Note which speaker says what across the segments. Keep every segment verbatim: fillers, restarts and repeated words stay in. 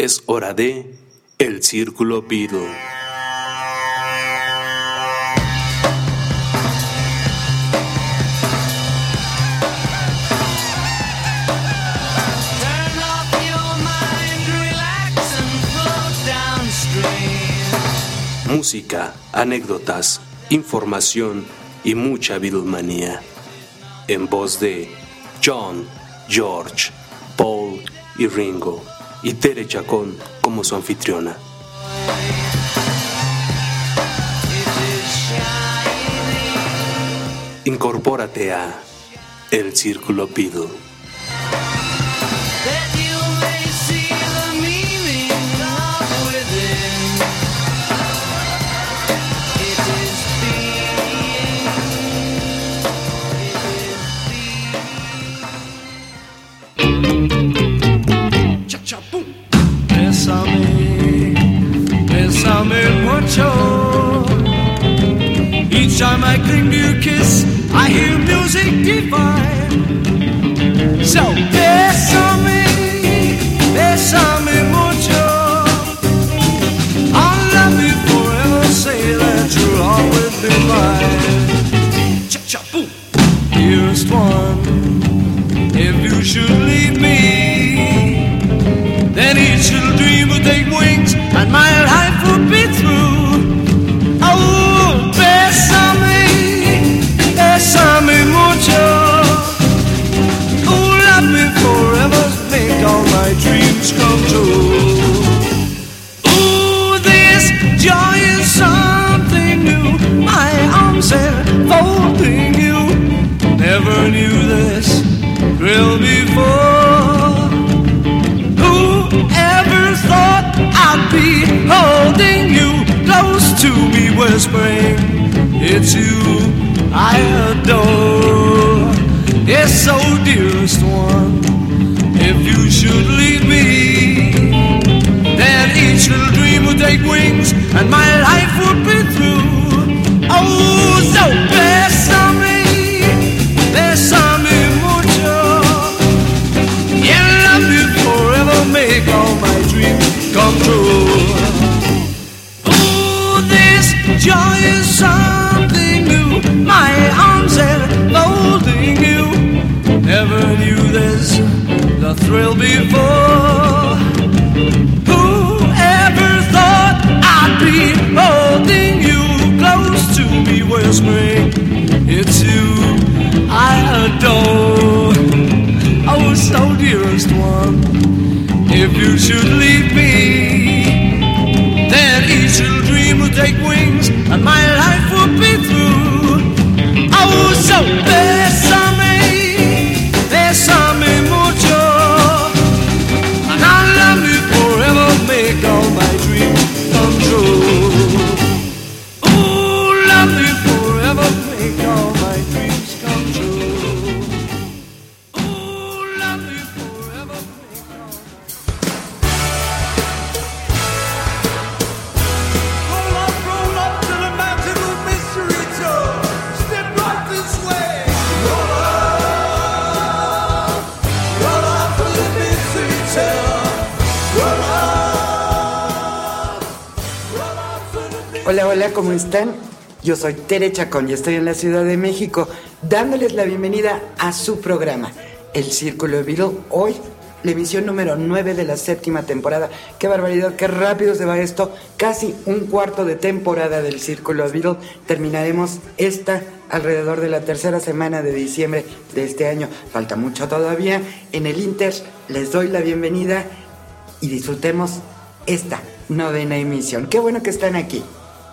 Speaker 1: Es hora de El Círculo Beatle. Música, anécdotas, información y mucha Beatlemanía. En voz de John, George, Paul y Ringo, y Tere Chacón como su anfitriona. Incorpórate a El Círculo Beatle.
Speaker 2: Bésame, bésame mucho. Each time I cling to your kiss, I hear music divine. So bésame, bésame mucho. I'll love you forever, say that you'll always be mine. Cha-cha-boom. Dearest one, if you should leave me, then each little dream would take wings and my life would be through. Oh, bésame, bésame mucho. Oh, love me forever, make all my dreams come true. Oh, this joy is something new, my arms enfolding you. Never knew this thrill before. Ever thought I'd be holding you close to me, whispering it's you I adore. Yes, so dearest one, if you should leave me, then each little dream would take wings and my life would be through. Oh, so bésame, bésame mucho. Yeah, love you forever, make all my dreams come true. Oh, this joy is something new, my arms enfolding you. Never knew this, the thrill before. Whoever thought I'd be holding you close to me, whispering it's you I adore. Oh, so dearest one, if you should leave me, then each little dream will take wings and my life will be through. Oh, so bésame, bésame mucho, and I'll love you forever, make all my dreams come true. Oh, love you forever, make all my dreams come true.
Speaker 3: Hola, hola, ¿cómo están? Yo soy Tere Chacón y estoy en la Ciudad de México dándoles la bienvenida a su programa, El Círculo Beatle. Hoy, la emisión número nueve de la séptima temporada. ¡Qué barbaridad, qué rápido se va esto! Casi un cuarto de temporada del Círculo Beatle. Terminaremos esta alrededor de la tercera semana de diciembre de este año. Falta mucho todavía. En el Inter les doy la bienvenida y disfrutemos esta novena emisión. ¡Qué bueno que están aquí!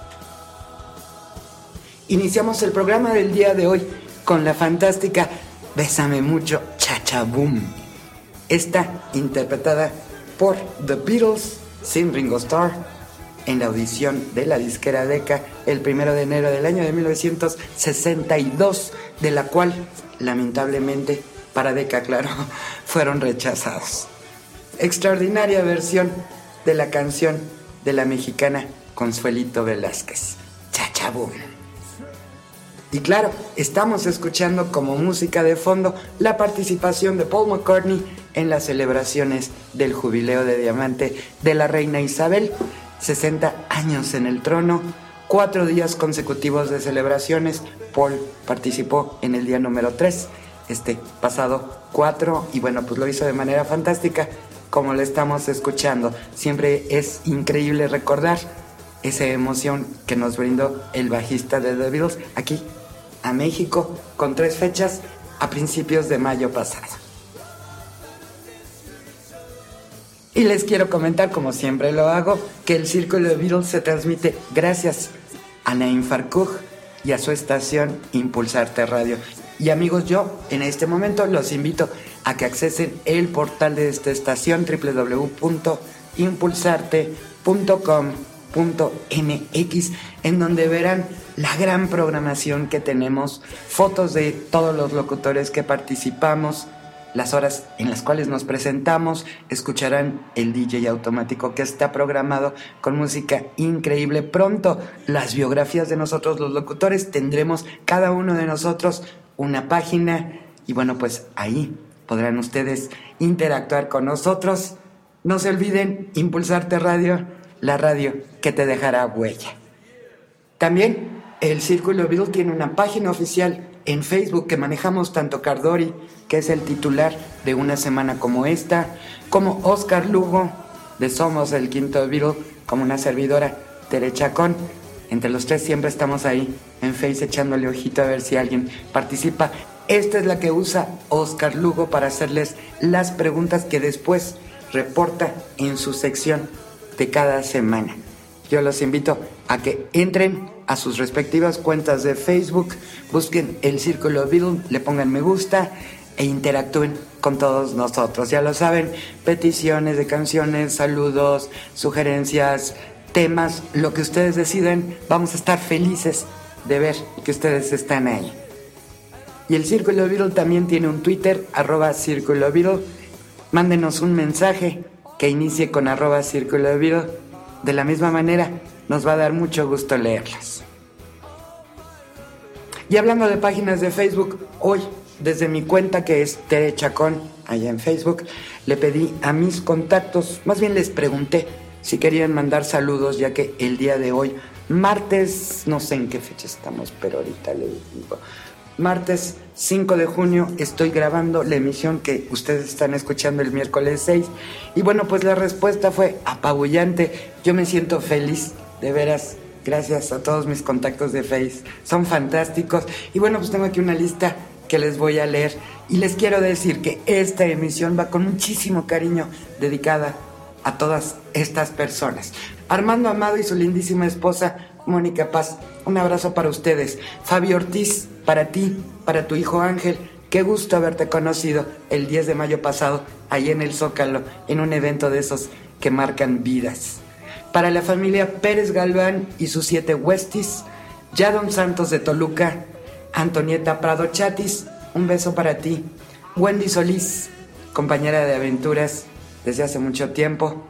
Speaker 3: Iniciamos el programa del día de hoy con la fantástica Bésame Mucho, Cha-Cha-Boom. Esta interpretada por The Beatles sin Ringo Starr en la audición de la disquera Decca el primero de enero del año de mil novecientos sesenta y dos, de la cual lamentablemente para Decca, claro, fueron rechazados. Extraordinaria versión de la canción de la mexicana Consuelito Velázquez, Cha-Cha-Boom. Y claro, estamos escuchando como música de fondo la participación de Paul McCartney en las celebraciones del jubileo de diamante de la reina Isabel, sesenta años en el trono, cuatro días consecutivos de celebraciones. Paul participó en el día número tres, este pasado cuatro, y bueno, pues lo hizo de manera fantástica, como lo estamos escuchando. Siempre es increíble recordar esa emoción que nos brindó el bajista de The Beatles aquí a México, con tres fechas a principios de mayo pasado. Y les quiero comentar, como siempre lo hago, que el Círculo de Beatles se transmite gracias a Naim Farkuh y a su estación Impulsarte Radio. Y amigos, yo en este momento los invito a que accesen el portal de esta estación doble u doble u doble u punto impulsarte punto com punto m x, en donde verán la gran programación que tenemos, fotos de todos los locutores que participamos, las horas en las cuales nos presentamos, escucharán el D J automático que está programado con música increíble. Pronto las biografías de nosotros los locutores, tendremos cada uno de nosotros una página, y bueno, pues ahí podrán ustedes interactuar con nosotros. No se olviden, Impulsarte Radio, la radio que te dejará huella. También el Círculo Beatle tiene una página oficial en Facebook que manejamos tanto Cardori, que es el titular de Una Semana Como Esta, como Oscar Lugo, de Somos el Quinto Beatle, como una servidora, Tere Chacón. Entre los tres siempre estamos ahí en Face echándole ojito a ver si alguien participa. Esta es la que usa Oscar Lugo para hacerles las preguntas que después reporta en su sección de cada semana. Yo los invito a que entren a sus respectivas cuentas de Facebook, busquen el Círculo Beatle, le pongan me gusta e interactúen con todos nosotros. Ya lo saben, peticiones de canciones, saludos, sugerencias, temas, lo que ustedes deciden, vamos a estar felices de ver que ustedes están ahí. Y el Círculo Beatle también tiene un Twitter, arroba Círculo Beatle. Mándenos un mensaje que inicie con arroba Círculo Beatle. De la misma manera, nos va a dar mucho gusto leerlas. Y hablando de páginas de Facebook, hoy, desde mi cuenta que es Tere Chacón, allá en Facebook, le pedí a mis contactos, más bien les pregunté si querían mandar saludos, ya que el día de hoy, martes, no sé en qué fecha estamos, pero ahorita les digo, martes cinco de junio, estoy grabando la emisión que ustedes están escuchando el miércoles seis. Y bueno, pues la respuesta fue apabullante. Yo me siento feliz, de veras. Gracias a todos mis contactos de Face. Son fantásticos. Y bueno, pues tengo aquí una lista que les voy a leer. Y les quiero decir que esta emisión va con muchísimo cariño, dedicada a todas estas personas. Armando Amado y su lindísima esposa, Mónica Paz. Un abrazo para ustedes. Fabio Ortiz, para ti, para tu hijo Ángel. Qué gusto haberte conocido el diez de mayo pasado, ahí en el Zócalo, en un evento de esos que marcan vidas. Para la familia Pérez Galván y sus siete Westies, Yadon Santos de Toluca, Antonieta Prado Chatis, un beso para ti. Wendy Solís, compañera de aventuras desde hace mucho tiempo.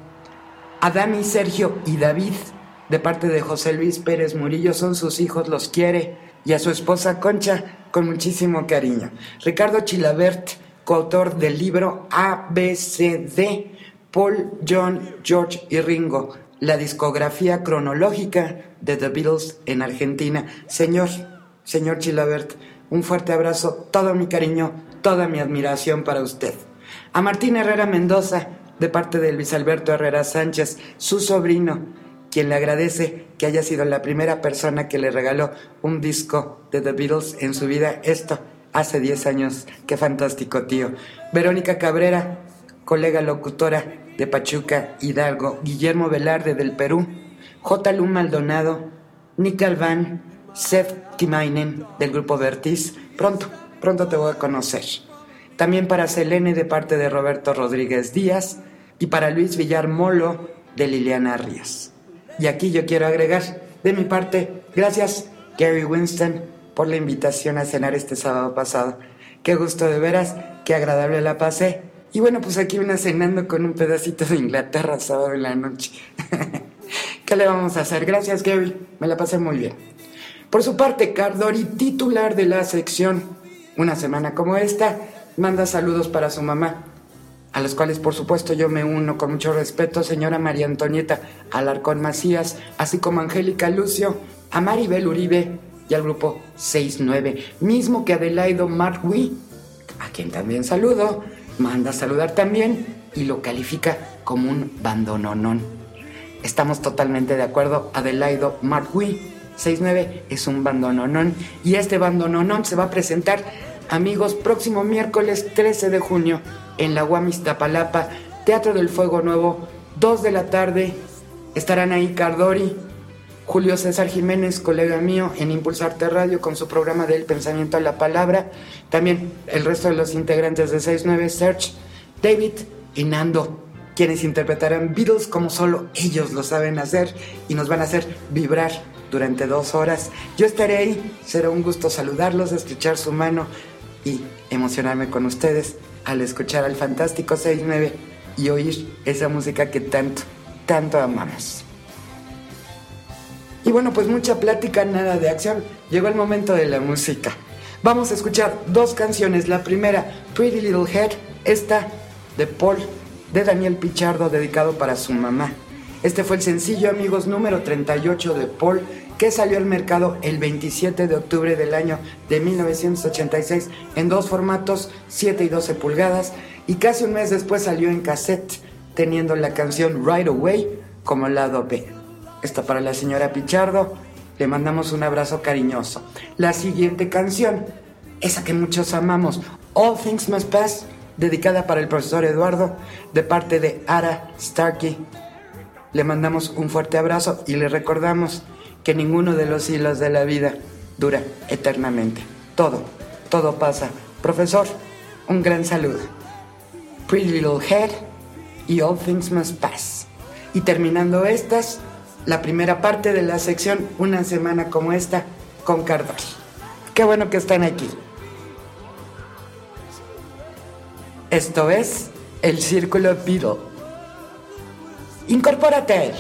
Speaker 3: Adami, Sergio y David, de parte de José Luis Pérez Murillo, son sus hijos, los quiere. Y a su esposa Concha, con muchísimo cariño. Ricardo Chilabert, coautor del libro A B C D, Paul, John, George y Ringo, la discografía cronológica de The Beatles en Argentina. Señor, señor Chilabert, un fuerte abrazo, todo mi cariño, toda mi admiración para usted. A Martín Herrera Mendoza, de parte de Luis Alberto Herrera Sánchez, su sobrino, quien le agradece que haya sido la primera persona que le regaló un disco de The Beatles en su vida. Esto hace diez años. Qué fantástico, tío. Verónica Cabrera, colega locutora de Pachuca, Hidalgo. Guillermo Velarde del Perú. J. Lu Maldonado, Nick Alban, Seth Timainen del grupo Vertiz. Pronto, pronto te voy a conocer. También para Selene de parte de Roberto Rodríguez Díaz y para Luis Villar Molo de Liliana Ríos. Y aquí yo quiero agregar, de mi parte, gracias Gary Winston por la invitación a cenar este sábado pasado. Qué gusto de veras, qué agradable la pasé. Y bueno, pues aquí una cenando con un pedacito de Inglaterra sábado en la noche. ¿Qué le vamos a hacer? Gracias Gary, me la pasé muy bien. Por su parte, Cardori, titular de la sección Una Semana Como Esta, manda saludos para su mamá, a los cuales por supuesto yo me uno con mucho respeto, señora María Antonieta Alarcón Macías, así como Angélica Lucio, a Maribel Uribe y al grupo seis nueve, mismo que Adelaido Martwi, a quien también saludo, manda a saludar también y lo califica como un bandononón. Estamos totalmente de acuerdo, Adelaido Martwi, seis nueve es un bandononón, y este bandononón se va a presentar, amigos, próximo miércoles trece de junio en la U A M Iztapalapa, Teatro del Fuego Nuevo, dos de la tarde. Estarán ahí Cardori, Julio César Jiménez, colega mío en Impulsarte Radio con su programa del Pensamiento a la Palabra, también el resto de los integrantes de seis nueve, Serge, David y Nando, quienes interpretarán Beatles como solo ellos lo saben hacer y nos van a hacer vibrar durante dos horas. Yo estaré ahí, será un gusto saludarlos, estrechar su mano y emocionarme con ustedes al escuchar al fantástico seis nueve y oír esa música que tanto, tanto amamos. Y bueno, pues mucha plática, nada de acción. Llegó el momento de la música. Vamos a escuchar dos canciones. La primera, Pretty Little Head, esta de Paul, de Daniel Pichardo, dedicado para su mamá. Este fue el sencillo, amigos, número treinta y ocho de Paul, que salió al mercado el veintisiete de octubre del año de mil novecientos ochenta y seis en dos formatos, siete y doce pulgadas, y casi un mes después salió en cassette, teniendo la canción Right Away como lado B. Esta para la señora Pichardo, le mandamos un abrazo cariñoso. La siguiente canción, esa que muchos amamos, All Things Must Pass, dedicada para el profesor Eduardo, de parte de Ara Starkey. Le mandamos un fuerte abrazo y le recordamos que ninguno de los hilos de la vida dura eternamente. Todo, todo pasa. Profesor, un gran saludo. Pretty Little Head y All Things Must Pass. Y terminando estas, la primera parte de la sección Una Semana Como Esta con Cardori. Qué bueno que están aquí. Esto es el Círculo Beatle. Incorpórate a él.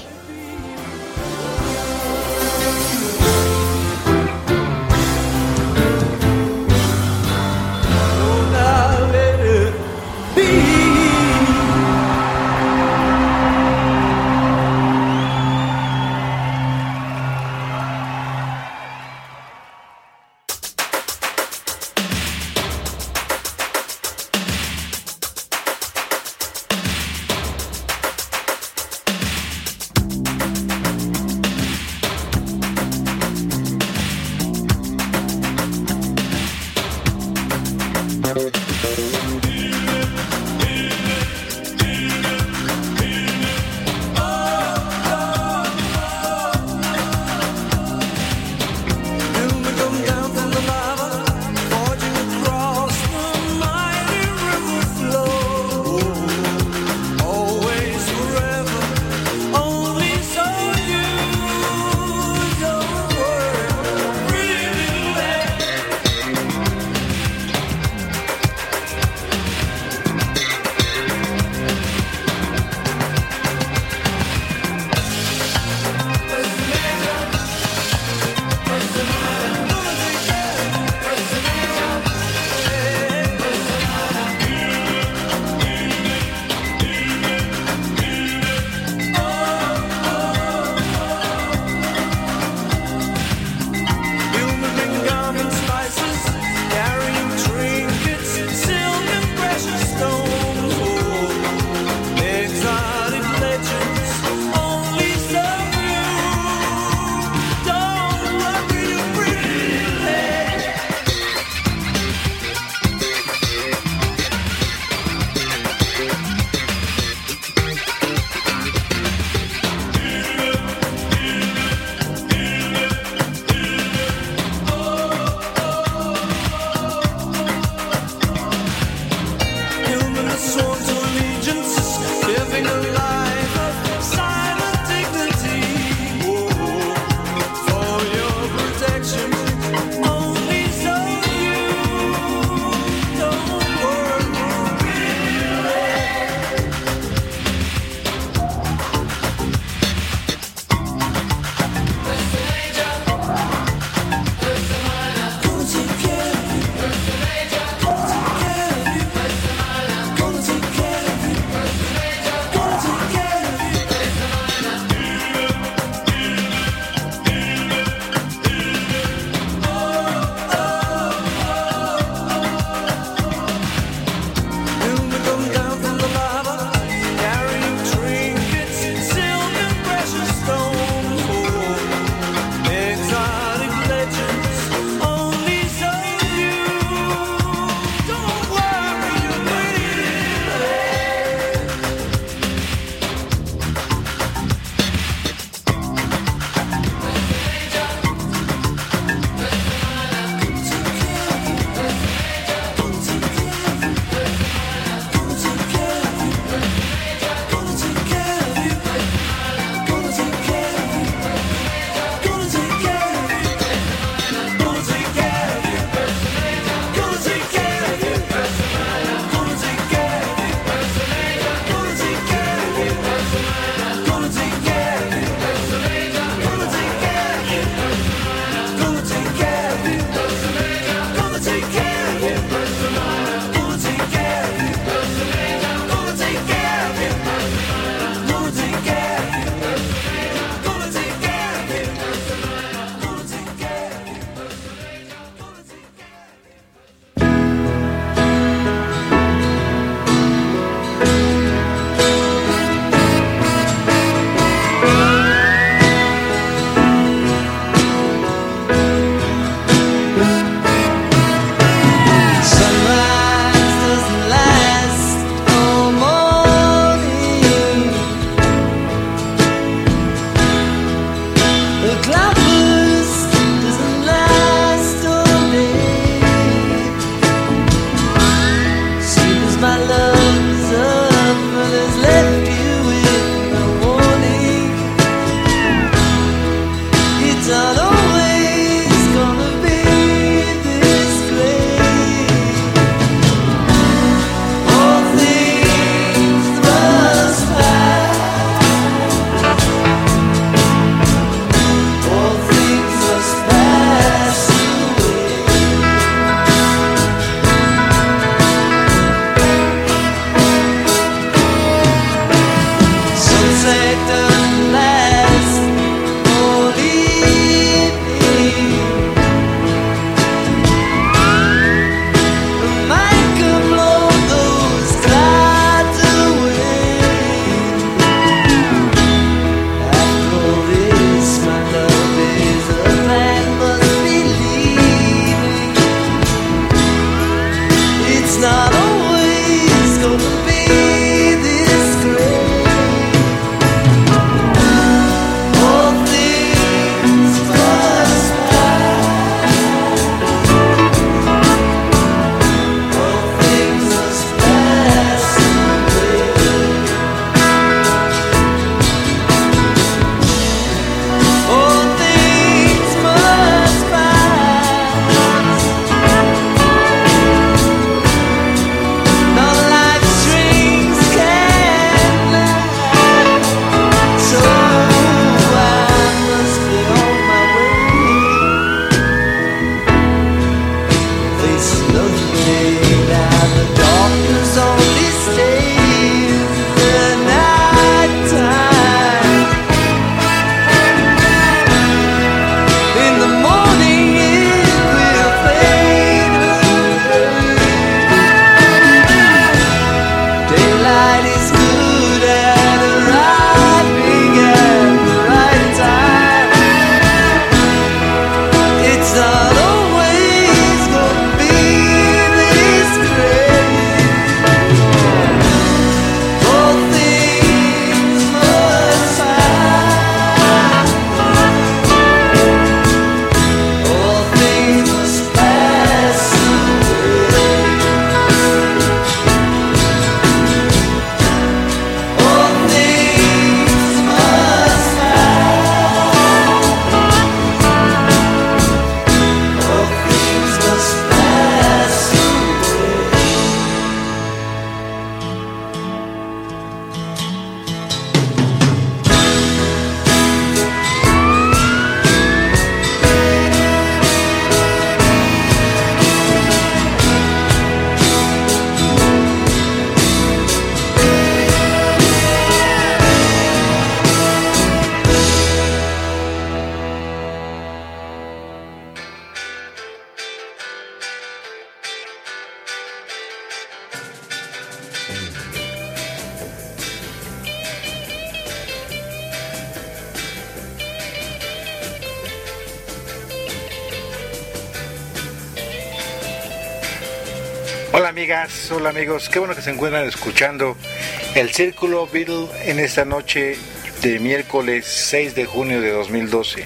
Speaker 4: Hola amigas, hola amigos, qué bueno que se encuentran escuchando el Círculo Beatle en esta noche de miércoles seis de junio de dos mil doce.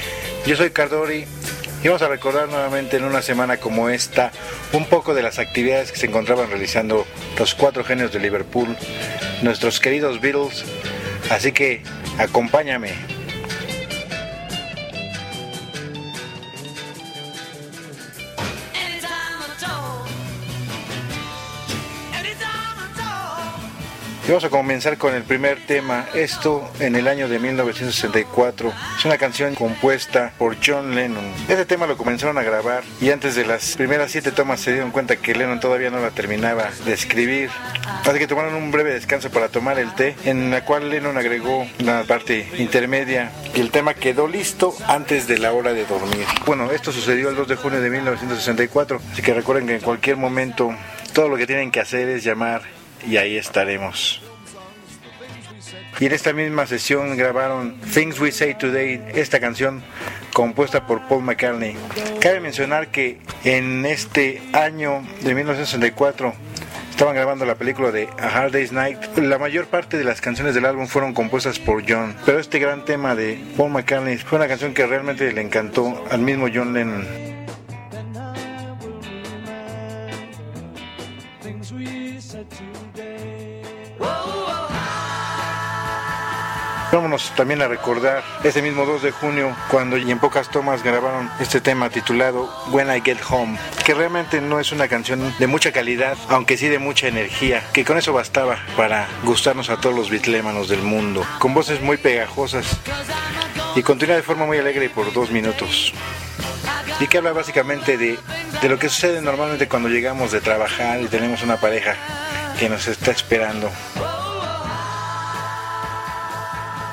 Speaker 4: Yo soy Cardori y vamos a recordar nuevamente en una semana como esta un poco de las actividades que se encontraban realizando los cuatro genios de Liverpool, nuestros queridos Beatles, así que acompáñame. Y vamos a comenzar con el primer tema, esto en el año de mil novecientos sesenta y cuatro. Es una canción compuesta por John Lennon. Este tema lo comenzaron a grabar y antes de las primeras siete tomas se dieron cuenta que Lennon todavía no la terminaba de escribir. Así que tomaron un breve descanso para tomar el té, en la cual Lennon agregó una parte intermedia y el tema quedó listo antes de la hora de dormir. Bueno, esto sucedió el dos de junio de mil novecientos sesenta y cuatro, así que recuerden que en cualquier momento todo lo que tienen que hacer es llamar y ahí estaremos. Y en esta misma sesión grabaron Things We Say Today, esta canción compuesta por Paul McCartney. Cabe mencionar que en este año de mil novecientos sesenta y cuatro estaban grabando la película de A Hard Day's Night. La mayor parte de las canciones del álbum fueron compuestas por John, pero este gran tema de Paul McCartney fue una canción que realmente le encantó al mismo John Lennon. Vámonos también a recordar ese mismo dos de junio cuando y en pocas tomas grabaron este tema titulado When I Get Home, que realmente no es una canción de mucha calidad, aunque sí de mucha energía, que con eso bastaba para gustarnos a todos los bitlémanos del mundo, con voces muy pegajosas y continúa de forma muy alegre por dos minutos. Y que habla básicamente de, de lo que sucede normalmente cuando llegamos de trabajar y tenemos una pareja que nos está esperando.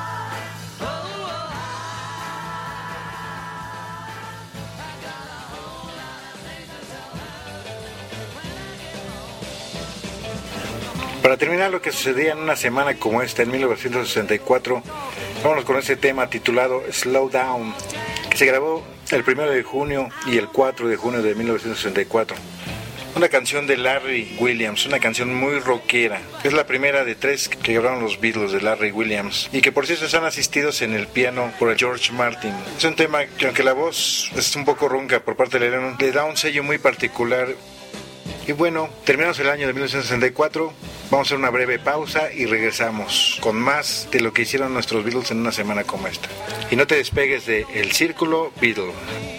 Speaker 4: Para terminar lo que sucedía en una semana como esta, en mil novecientos sesenta y cuatro, vámonos con ese tema titulado Slow Down, que se grabó el primero de junio y el cuatro de junio de mil novecientos sesenta y cuatro. Una canción de Larry Williams, una canción muy rockera. Es la primera de tres que grabaron los Beatles de Larry Williams y que por cierto están asistidos en el piano por el George Martin. Es un tema que aunque la voz es un poco ronca por parte de Lennon, le da un sello muy particular. Y bueno, terminamos el año de mil novecientos sesenta y cuatro, vamos a hacer una breve pausa y regresamos con más de lo que hicieron nuestros Beatles en una semana como esta. Y no te despegues de El Círculo Beatle.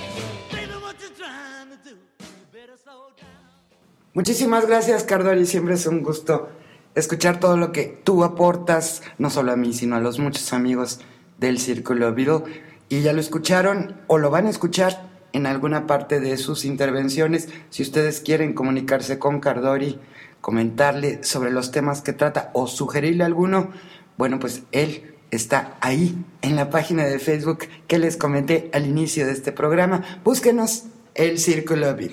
Speaker 3: Muchísimas gracias, Cardori, siempre es un gusto escuchar todo lo que tú aportas, no solo a mí, sino a los muchos amigos del Círculo Beatle. Y ya lo escucharon o lo van a escuchar en alguna parte de sus intervenciones. Si ustedes quieren comunicarse con Cardori, comentarle sobre los temas que trata o sugerirle alguno, bueno, pues él está ahí en la página de Facebook que les comenté al inicio de este programa. Búsquenos El Círculo Beatle.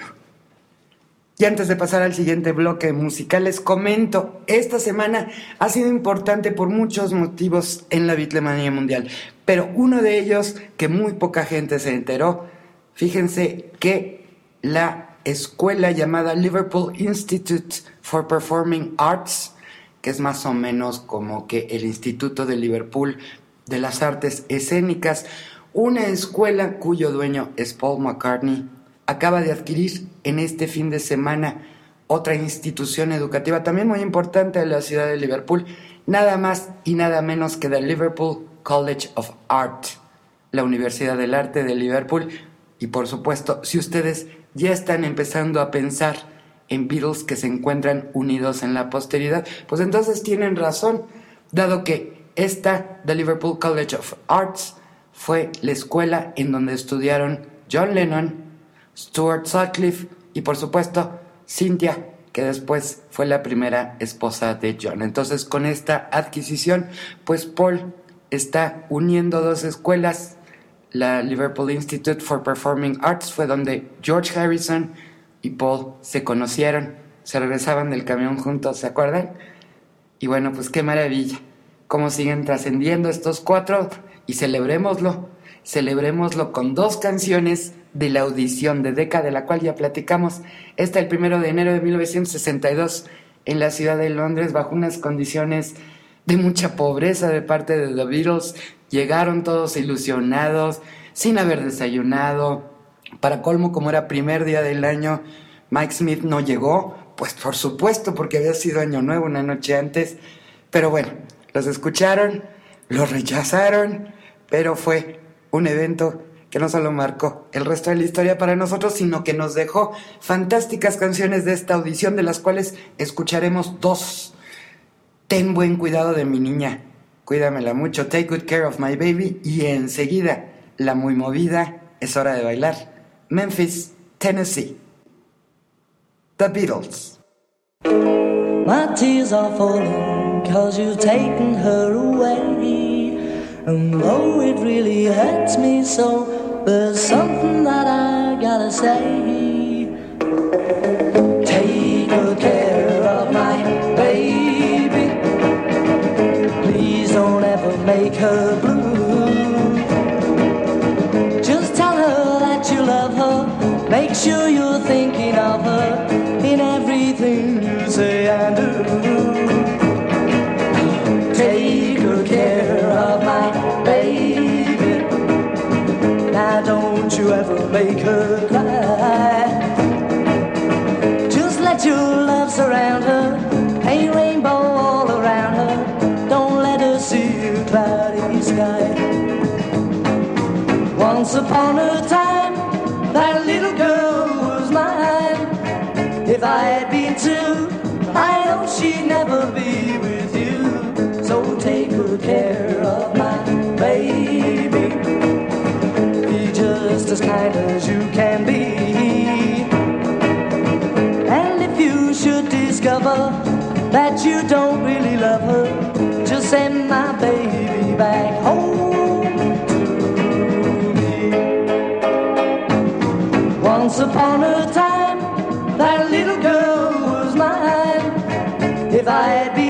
Speaker 3: Y antes de pasar al siguiente bloque musical, les comento, esta semana ha sido importante por muchos motivos en la Beatlemanía mundial, pero uno de ellos que muy poca gente se enteró, fíjense que la escuela llamada Liverpool Institute for Performing Arts, que es más o menos como que el Instituto de Liverpool de las Artes Escénicas, una escuela cuyo dueño es Paul McCartney, acaba de adquirir en este fin de semana otra institución educativa también muy importante de la ciudad de Liverpool, nada más y nada menos que el Liverpool College of Art, la Universidad del Arte de Liverpool. Y por supuesto, si ustedes ya están empezando a pensar en Beatles que se encuentran unidos en la posteridad, pues entonces tienen razón, dado que esta, the Liverpool College of Arts, fue la escuela en donde estudiaron John Lennon, Stuart Sutcliffe y por supuesto Cynthia, que después fue la primera esposa de John. Entonces con esta adquisición, pues Paul está uniendo dos escuelas. La Liverpool Institute for Performing Arts fue donde George Harrison y Paul se conocieron, se regresaban del camión juntos, ¿se acuerdan? Y bueno, pues qué maravilla, cómo siguen trascendiendo estos cuatro, y celebrémoslo, celebrémoslo con dos canciones de la audición de Decca, de la cual ya platicamos. Esta el primero de enero de mil novecientos sesenta y dos en la ciudad de Londres, bajo unas condiciones de mucha pobreza de parte de The Beatles. Llegaron todos ilusionados, sin haber desayunado. Para colmo, como era primer día del año, Mike Smith no llegó, pues por supuesto, porque había sido Año Nuevo una noche antes. Pero bueno, los escucharon, los rechazaron, pero fue un evento que no solo marcó el resto de la historia para nosotros, sino que nos dejó fantásticas canciones de esta audición, de las cuales escucharemos dos. Ten buen cuidado de mi niña, cuídamela mucho, Take Good Care of My Baby, y enseguida, la muy movida, Es Hora de Bailar, Memphis, Tennessee. The Beatles.
Speaker 5: My tears are falling 'cause you've taken her away. And though it really hurts me so, there's something that I gotta say. Take good care of my baby. Please don't ever make her blue. Just tell her that you love her. Make sure you're thinking of her in everything you say and do. Take good care of my baby. Now don't you ever make her cry. Just let your love surround her, paint rainbow all around her. Don't let her see a cloudy sky. Once upon a time, that little girl was mine. If I had been two, I know she'd never be with you. So take good care of my baby. Be just as kind as you can be. And if you should discover that you don't really love her, just send my baby back home to me. Once upon a time, that little girl was mine. If I had been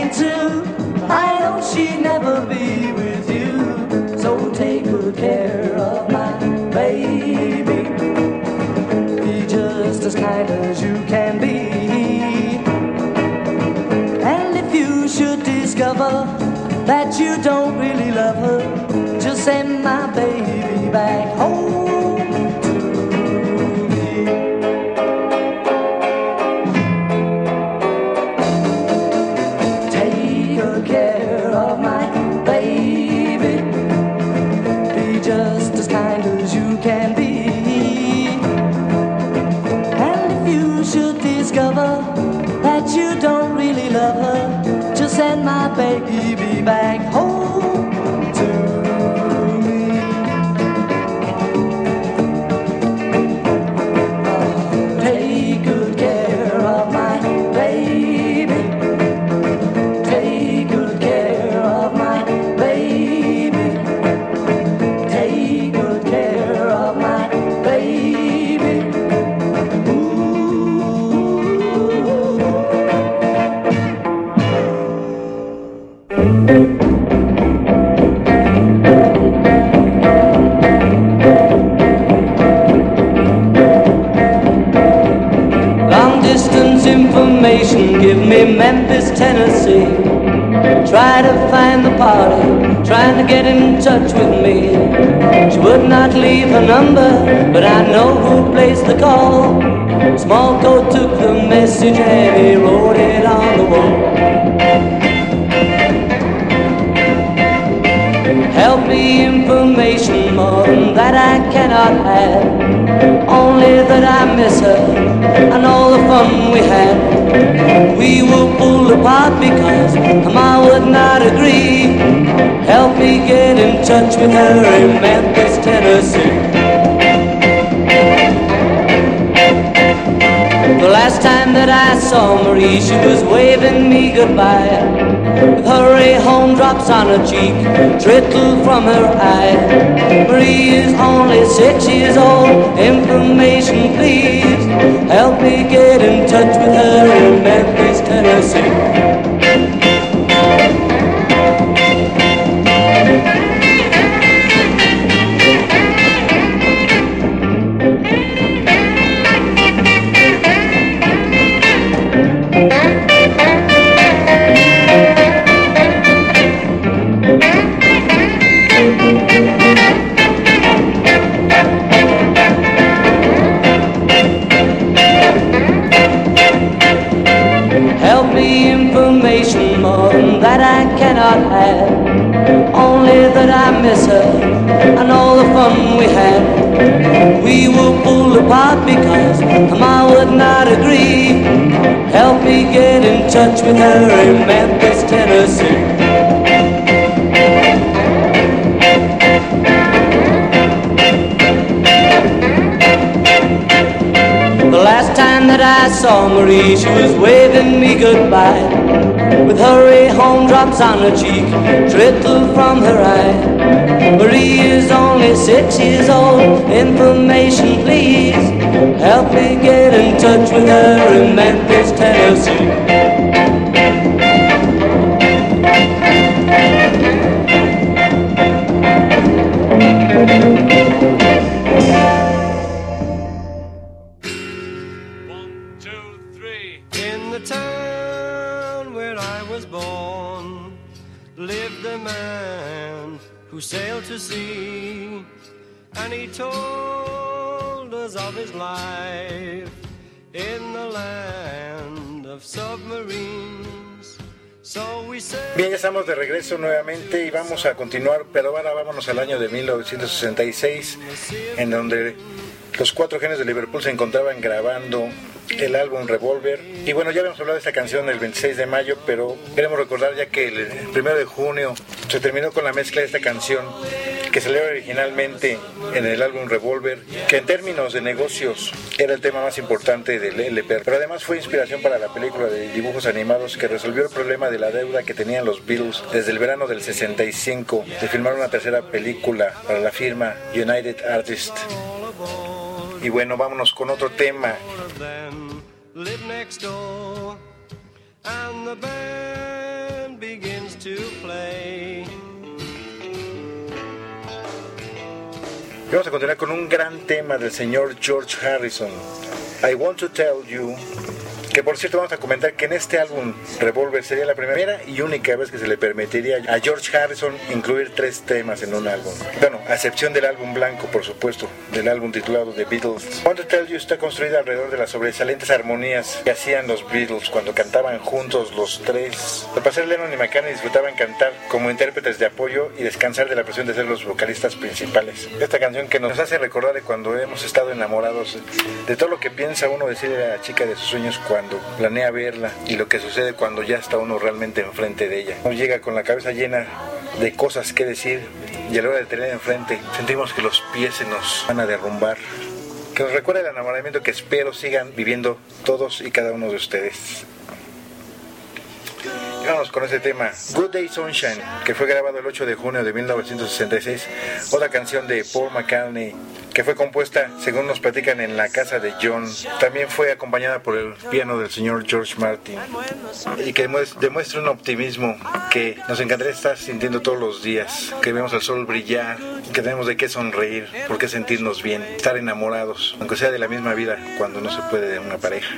Speaker 5: that you don't really love her, just send my baby back home to me. Take good care of my baby, be just as kind as you can be. And if you should discover that you don't really love her, just send my baby back home to me. Oh, take good care of my baby, take good care of my baby, take good care of my baby. Long distance information, give me Memphis, Tennessee. Try to find the party, trying to get in touch with me. She would not leave her number, but I know who placed the call. Small coat took the message and he wrote it on the wall. Help me information more than that I cannot have. Only that I miss her and all the fun we had. We were pulled apart because Ma would not agree. Help me get in touch with her in Memphis, Tennessee. The last time that I saw Marie, she was waving me goodbye, with her hurry home drops on her cheek, trickle from her eye. Marie is only six years old, information please. Help me get in touch with her in Memphis, Tennessee. Help me information more than that I cannot have. Only that I miss her and all the fun we had. We were pulled apart because Ma would not agree. Help me get in touch with her in Memphis, Tennessee. The last time that I saw Marie, she was waving me goodbye, with her hurry home drops on her cheek, trickle from her eye. Marie is only six years old, information please. Help me get in touch with her in Memphis, Tennessee.
Speaker 6: Who sailed to sea, and he told us of his life in the land of submarines. So we said...
Speaker 4: Bien, ya estamos de regreso nuevamente y vamos a continuar, pero ahora vámonos al año de mil novecientos sesenta y seis, en donde los cuatro genios de Liverpool se encontraban grabando el álbum Revolver. Y bueno, ya habíamos hablado de esta canción el veintiséis de mayo, pero queremos recordar ya que el primero de junio se terminó con la mezcla de esta canción que salió originalmente en el álbum Revolver, que en términos de negocios era el tema más importante del L P, pero además fue inspiración para la película de dibujos animados que resolvió el problema de la deuda que tenían los Beatles desde el verano del sesenta y cinco de filmar una tercera película para la firma United Artists. Y bueno, vámonos con otro tema.
Speaker 6: Live next door, and the band begins to play.
Speaker 4: Y vamos a continuar con un gran tema del señor George Harrison, I Want to Tell You, Que por cierto vamos a comentar que en este álbum Revolver sería la primera y única vez que se le permitiría a George Harrison incluir tres temas en un álbum. Bueno, a excepción del álbum blanco, por supuesto, del álbum titulado The Beatles. Want to Tell You está construida alrededor de las sobresalientes armonías que hacían los Beatles cuando cantaban juntos los tres. Al pasar, Lennon y McCartney disfrutaban cantar como intérpretes de apoyo y descansar de la presión de ser los vocalistas principales. Esta canción que nos hace recordar de cuando hemos estado enamorados, de todo lo que piensa uno decirle a la chica de sus sueños cuando planea verla y lo que sucede cuando ya está uno realmente enfrente de ella. Uno llega con la cabeza llena de cosas que decir y a la hora de tener enfrente sentimos que los pies se nos van a derrumbar. Que nos recuerda el enamoramiento que espero sigan viviendo todos y cada uno de ustedes. Vamos con ese tema, Good Day Sunshine, que fue grabado el ocho de junio de mil novecientos sesenta y seis, otra canción de Paul McCartney, que fue compuesta, según nos platican, en la casa de John. También fue acompañada por el piano del señor George Martin, y que demuestra un optimismo que nos encantaría estar sintiendo todos los días, que vemos el sol brillar, que tenemos de qué sonreír, por qué sentirnos bien, estar enamorados, aunque sea de la misma vida, cuando no se puede de una pareja.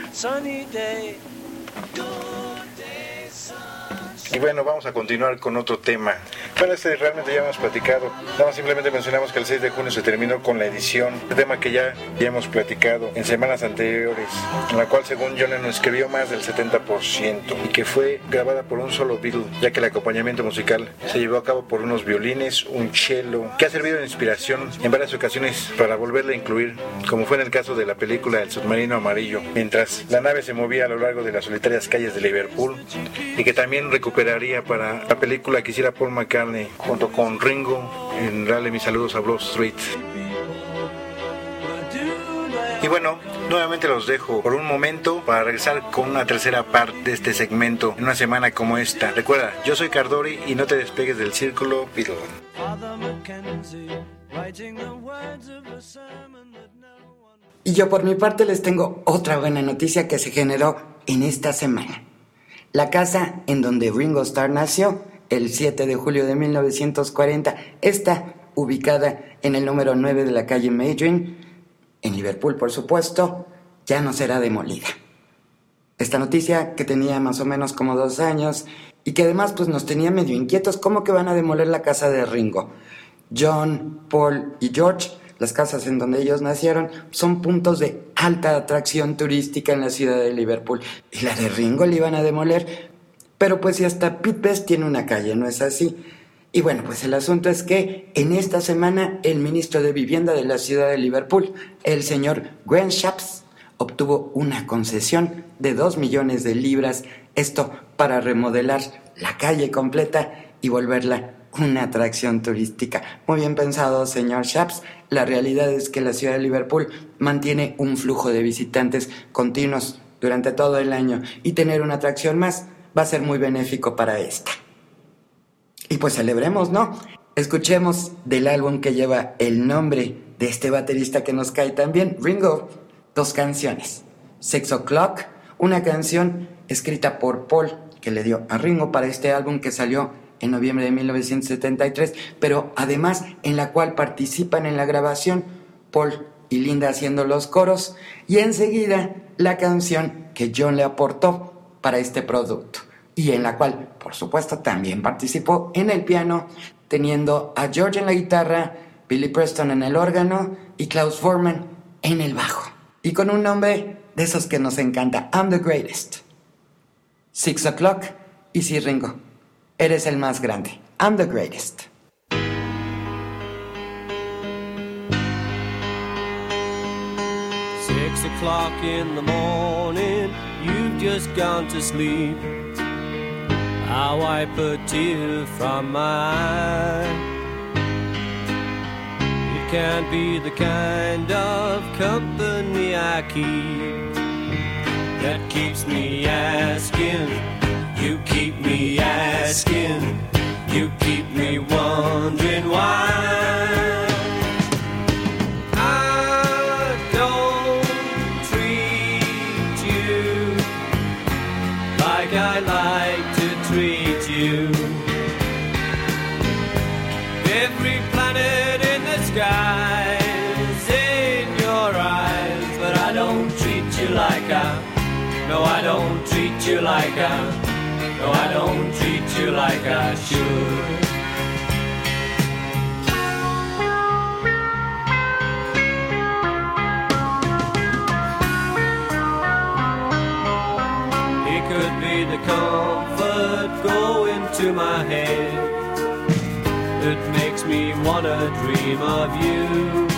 Speaker 4: Y bueno, vamos a continuar con otro tema. Bueno, este realmente ya hemos platicado. Nada más simplemente mencionamos que el seis de junio se terminó con la edición. Un tema que ya, ya hemos platicado en semanas anteriores, en la cual según John Lennon escribió más del setenta por ciento y que fue grabada por un solo Beatle, ya que el acompañamiento musical se llevó a cabo por unos violines, un cello, que ha servido de inspiración en varias ocasiones para volverla a incluir, como fue en el caso de la película El submarino amarillo, mientras la nave se movía a lo largo de las solitarias calles de Liverpool, y que también recuperaría para la película que hiciera Paul McCartney junto con Ringo en Dale mis saludos a Broad Street. Y bueno, nuevamente los dejo por un momento para regresar con una tercera parte de este segmento en una semana como esta. Recuerda, yo soy Cardori y no te despegues del círculo Beatle.
Speaker 3: Y yo por mi parte les tengo otra buena noticia que se generó en esta semana. La casa en donde Ringo Starr nació, el siete de julio de mil novecientos cuarenta, está ubicada en el número nueve de la calle Mayring, en Liverpool por supuesto, ya no será demolida. Esta noticia, que tenía más o menos como dos años, y que además pues nos tenía medio inquietos, ¿cómo que van a demoler la casa de Ringo? John, Paul y George, las casas en donde ellos nacieron, son puntos de alta atracción turística en la ciudad de Liverpool. Y la de Ringo le iban a demoler. Pero pues si hasta Pete Best tiene una calle, ¿no es así? Y bueno, pues el asunto es que en esta semana el ministro de Vivienda de la ciudad de Liverpool, el señor Grant Shapps, obtuvo una concesión de dos millones de libras, esto para remodelar la calle completa y volverla una atracción turística. Muy bien pensado, señor Shapps. La realidad es que la ciudad de Liverpool mantiene un flujo de visitantes continuos durante todo el año y tener una atracción más va a ser muy benéfico para esta. Y pues celebremos, ¿no? Escuchemos del álbum que lleva el nombre de este baterista que nos cae tan bien, Ringo, dos canciones. Six O'Clock, una canción escrita por Paul que le dio a Ringo para este álbum que salió en noviembre de mil novecientos setenta y tres, pero además en la cual participan en la grabación Paul y Linda haciendo los coros, y enseguida la canción que John le aportó para este producto, y en la cual, por supuesto, también participó en el piano, teniendo a George en la guitarra, Billy Preston en el órgano y Klaus Voormann en el bajo, y con un nombre de esos que nos encanta, I'm the Greatest. Six O'Clock, y sí, Ringo, eres el más grande. I'm the greatest.
Speaker 6: Six o'clock in the morning, you've just gone to sleep. I wipe a tear from my eye. It can't be the kind of company I keep that keeps me asking. You keep me asking, you keep me wondering why. I don't treat you like I like to treat you. Every planet in the sky is in your eyes, but I don't treat you like I, no No, I don't treat you like I, no, I don't treat you like I should. It could be the comfort going to my head that makes me wanna dream of you.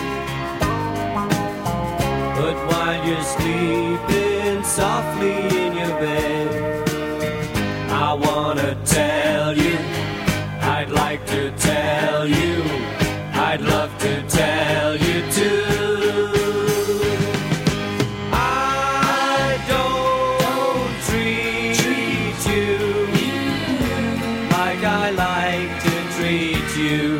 Speaker 6: But while you're sleeping softly in your bed, I wanna tell you, I'd like to tell you, I'd love to tell you too. I don't treat, treat you like I like to treat you.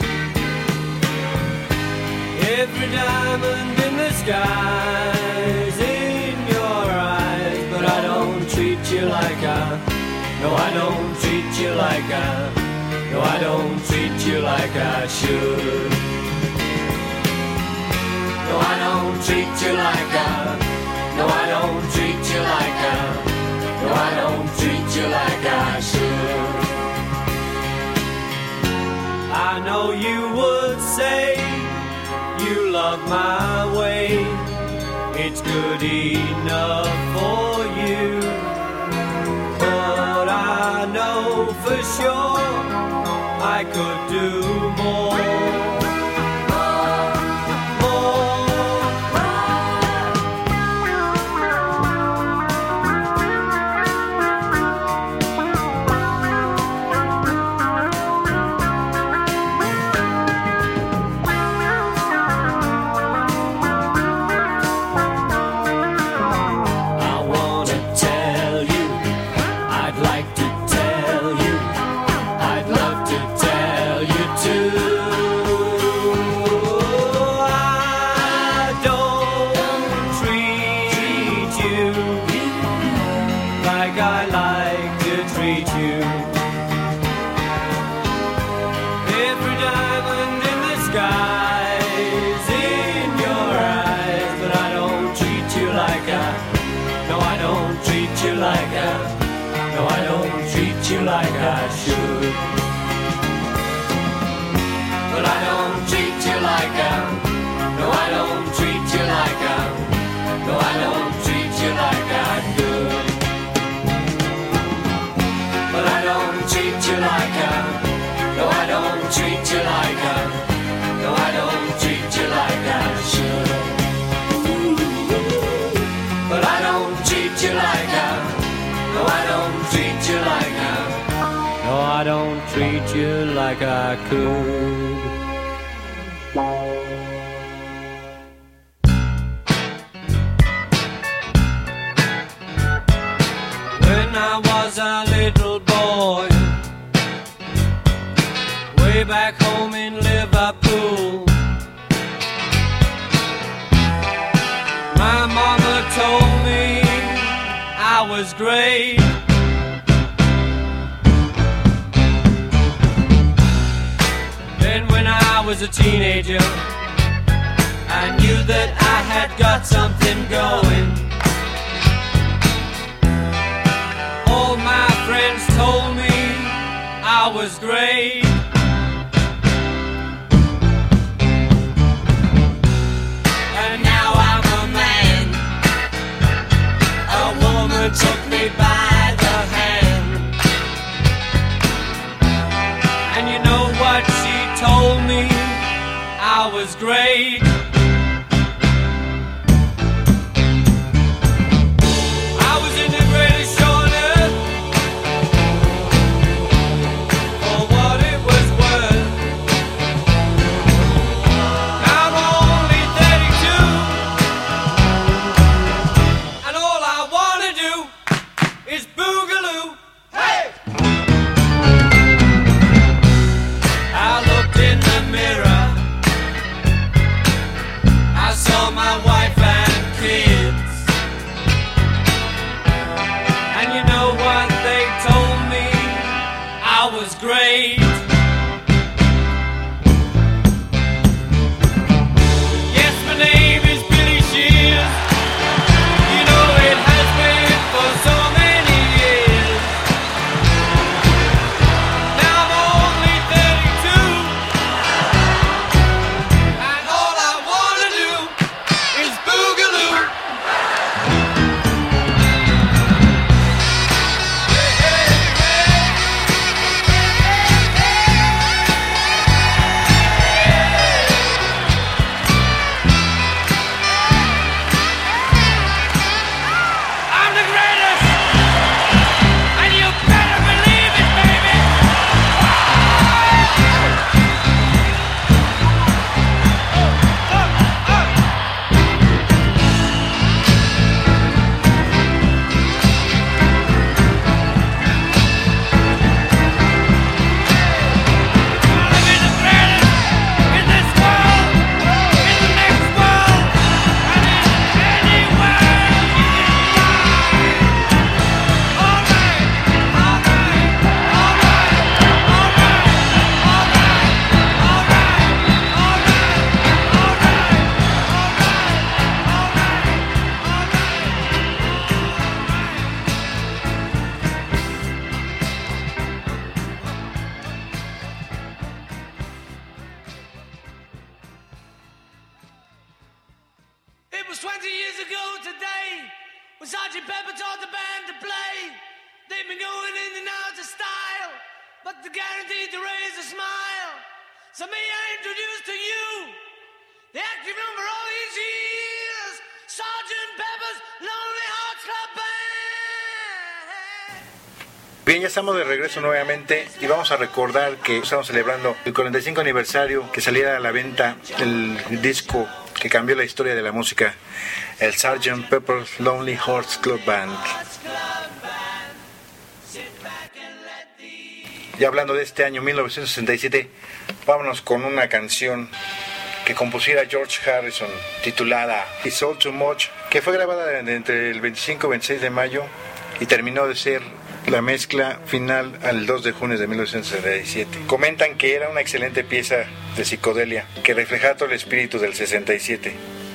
Speaker 6: Every diamond in the sky's in your eyes, but I don't treat you like I, no, I don't treat you like I, no, I don't treat you like I should. No, I don't treat you like I, no, I don't treat you like I, no, I don't treat you like I should. I know you would say you love my way, it's good enough for you. But I know for sure I could do more. Like I should, but I don't treat you like I, no, I don't treat you like I, no, I don't treat you like I could. But I don't treat you like I, no, I don't treat you like I, no, I don't treat you like I should. But I don't treat you like I, no, I don't treat you like I, no, I don't treat you like I could. When I was a little boy, way back home in Liverpool, my mama told me I was great. Then when I was a teenager, I knew that I had got something going. All my friends told me I was great. And now I'm a man. A woman took me by the hand. And you know what she told me? I was great. I was in the greatest show on earth, for what it was worth. Now I'm only thirty-two, and all I wanna do is boogaloo. Hey! I looked in the mirror
Speaker 2: was twenty years ago today when Sergeant Pepper taught the band to play. They've been going in and out of style, but they're guaranteed to raise a smile. So may I introduce to you the active number all these years, Sergeant Pepper's Lonely Hearts Club Band.
Speaker 4: Bien, ya estamos de regreso nuevamente y vamos a recordar que estamos celebrando el cuarenta y cinco aniversario que saliera a la venta el disco que cambió la historia de la música, el sergeant Pepper's Lonely Hearts Club Band. Ya hablando de este año mil novecientos sesenta y siete, vámonos con una canción que compusiera George Harrison titulada It's All Too Much, que fue grabada entre el veinticinco y veintiséis de mayo y terminó de ser la mezcla final al dos de junio de mil novecientos sesenta y siete. Comentan que era una excelente pieza de psicodelia que reflejaba todo el espíritu del sesenta y siete.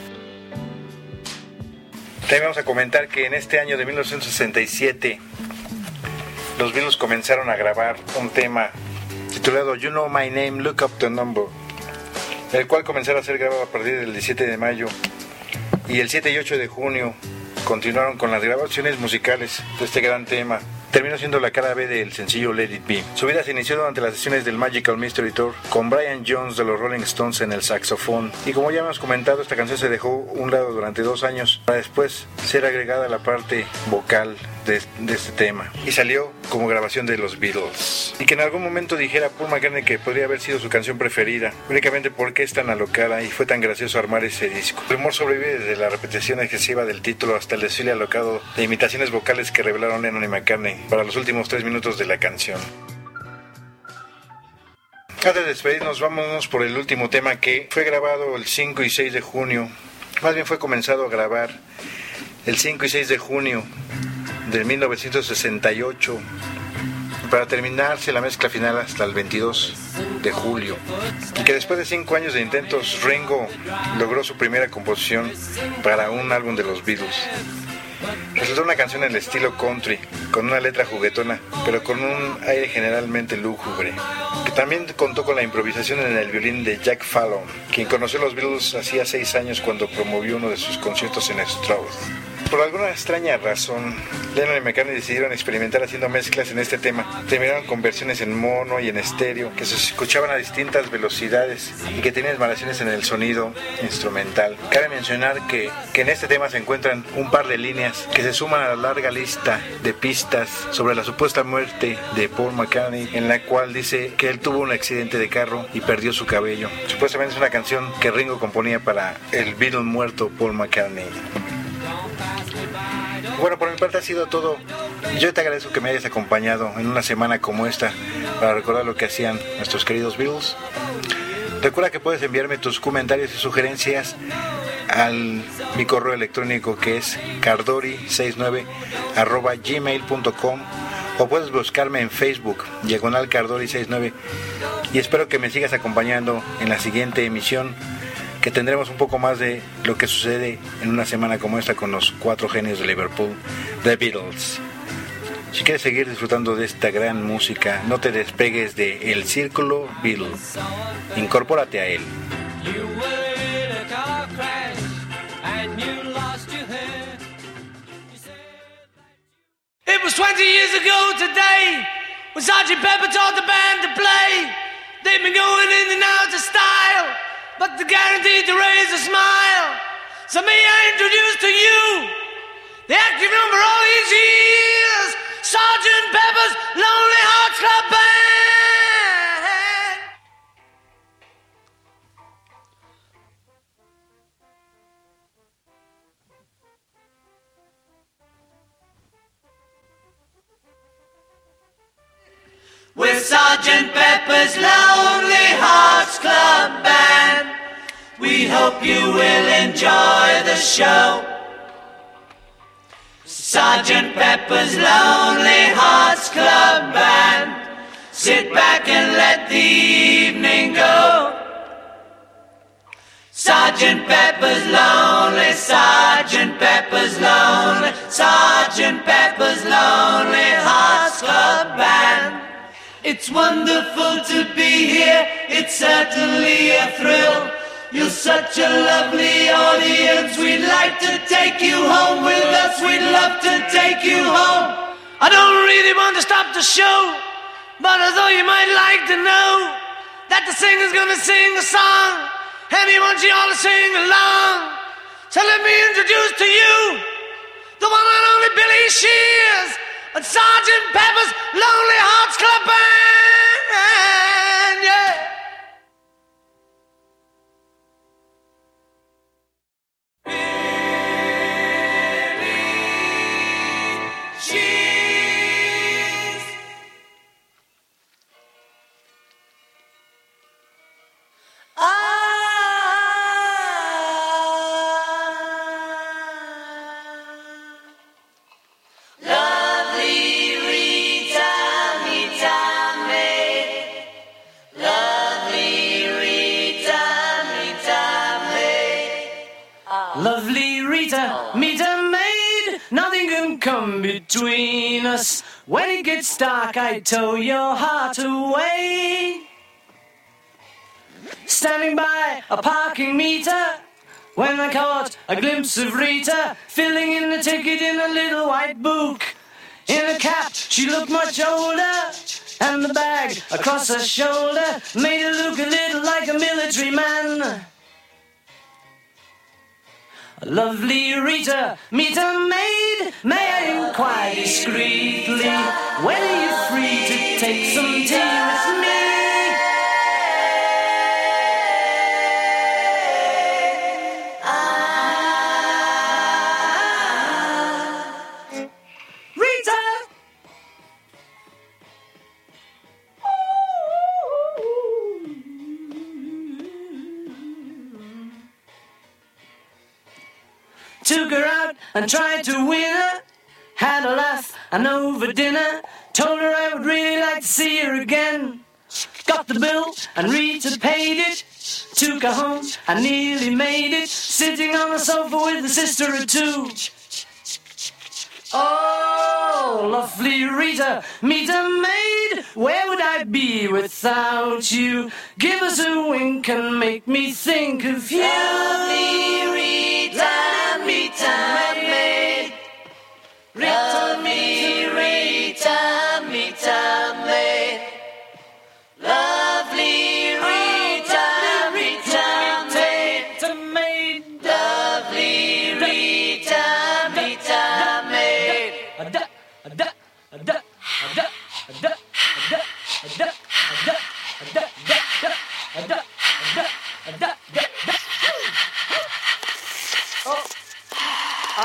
Speaker 4: También vamos a comentar que en este año de mil novecientos sesenta y siete los Beatles comenzaron a grabar un tema titulado You Know My Name, Look Up the Number, el cual comenzará a ser grabado a partir del diecisiete de mayo, y el siete y ocho de junio continuaron con las grabaciones musicales de este gran tema. Terminó siendo la cara B del sencillo Let It Be. Su vida se inició durante las sesiones del Magical Mystery Tour con Brian Jones de los Rolling Stones en el saxofón. Y como ya hemos comentado, esta canción se dejó a un lado durante dos años para después ser agregada a la parte vocal de, de este tema. Y salió como grabación de los Beatles. Y que en algún momento dijera Paul McCartney que podría haber sido su canción preferida, únicamente porque es tan alocada y fue tan gracioso armar ese disco. El humor sobrevive desde la repetición excesiva del título hasta el desfile alocado de imitaciones vocales que revelaron Lennon y McCartney para los últimos tres minutos de la canción. Antes de despedirnos, vámonos por el último tema que fue grabado el cinco y seis de junio. Más bien fue comenzado a grabar el cinco y seis de junio de mil novecientos sesenta y ocho para terminarse la mezcla final hasta el veintidós de julio. Y que después de cinco años de intentos, Ringo logró su primera composición para un álbum de los Beatles. Resultó una canción en el estilo country, con una letra juguetona, pero con un aire generalmente lúgubre, que también contó con la improvisación en el violín de Jack Fallon, quien conoció a los Beatles hacía seis años cuando promovió uno de sus conciertos en Strauss. Por alguna extraña razón, Lennon y McCartney decidieron experimentar haciendo mezclas en este tema. Terminaron con versiones en mono y en estéreo, que se escuchaban a distintas velocidades y que tenían variaciones en el sonido instrumental. Cabe mencionar que, que en este tema se encuentran un par de líneas que se suman a la larga lista de pistas sobre la supuesta muerte de Paul McCartney, en la cual dice que él tuvo un accidente de carro y perdió su cabello. Supuestamente es una canción que Ringo componía para el Beatle muerto Paul McCartney. Bueno, por mi parte ha sido todo. Yo te agradezco que me hayas acompañado en una semana como esta para recordar lo que hacían nuestros queridos Beatles. Recuerda que puedes enviarme tus comentarios y sugerencias al mi correo electrónico, que es cardori sesenta y nueve arroba gmail punto com, o puedes buscarme en Facebook, diagonal cardori sesenta y nueve, y espero que me sigas acompañando en la siguiente emisión, que tendremos un poco más de lo que sucede en una semana como esta con los cuatro genios de Liverpool, The Beatles. Si quieres seguir disfrutando de esta gran música, no te despegues de El Círculo Beatles. Incorpórate a él.
Speaker 2: It was twenty years ago today when Sergeant Pepper taught the band to play. They've been going in and out of style, but they're guaranteed to raise a smile. So may I introduce to you the active number all these years, Sergeant Pepper's Lonely Hearts Club Band. With Sergeant Pepper's Lonely Hearts Club Band, we hope you will enjoy the show. Sergeant Pepper's Lonely Hearts Club Band, sit back and let the evening go. Sergeant Pepper's Lonely, Sergeant Pepper's Lonely, Sergeant Pepper's Lonely Hearts Club Band. It's wonderful to be here, it's certainly a thrill. You're such a lovely audience. We'd like to take you home with us. We'd love to take you home. I don't really want to stop the show, but I thought you might like to know that the singer's gonna sing a song, and he wants you all to sing along. So let me introduce to you the one and only Billy Shears and Sergeant Pepper's Lonely Hearts Club Band, yeah. Come between us. When it gets dark, I tow your heart away. Standing by a parking meter, when I caught a glimpse of Rita, filling in the ticket in a little white book. In a cap, she looked much older, and the bag across her shoulder made her look a little like a military man. Lovely Rita, meet a maid, may I inquire discreetly, when are you free to take some tea with me? Ah, Rita! Took her out and tried to win her. Had a laugh and over dinner. Told her I would really like to see her again. Got the bill and Rita paid it. Took her home and nearly made it. Sitting on the sofa with a sister or two. Oh, lovely Rita, meet a maid. Where would I be without you? Give us a wink and make me think of you. Lovely Rita, meet a maid. Rita, me, Rita, meet a maid. Lovely Rita, Rita, meet a maid. Lovely Rita, meet a maid. A da, a da, a da, a da, a da, a da, a da, a da, a da, a da, a da, a da, a da. Oh. Ah.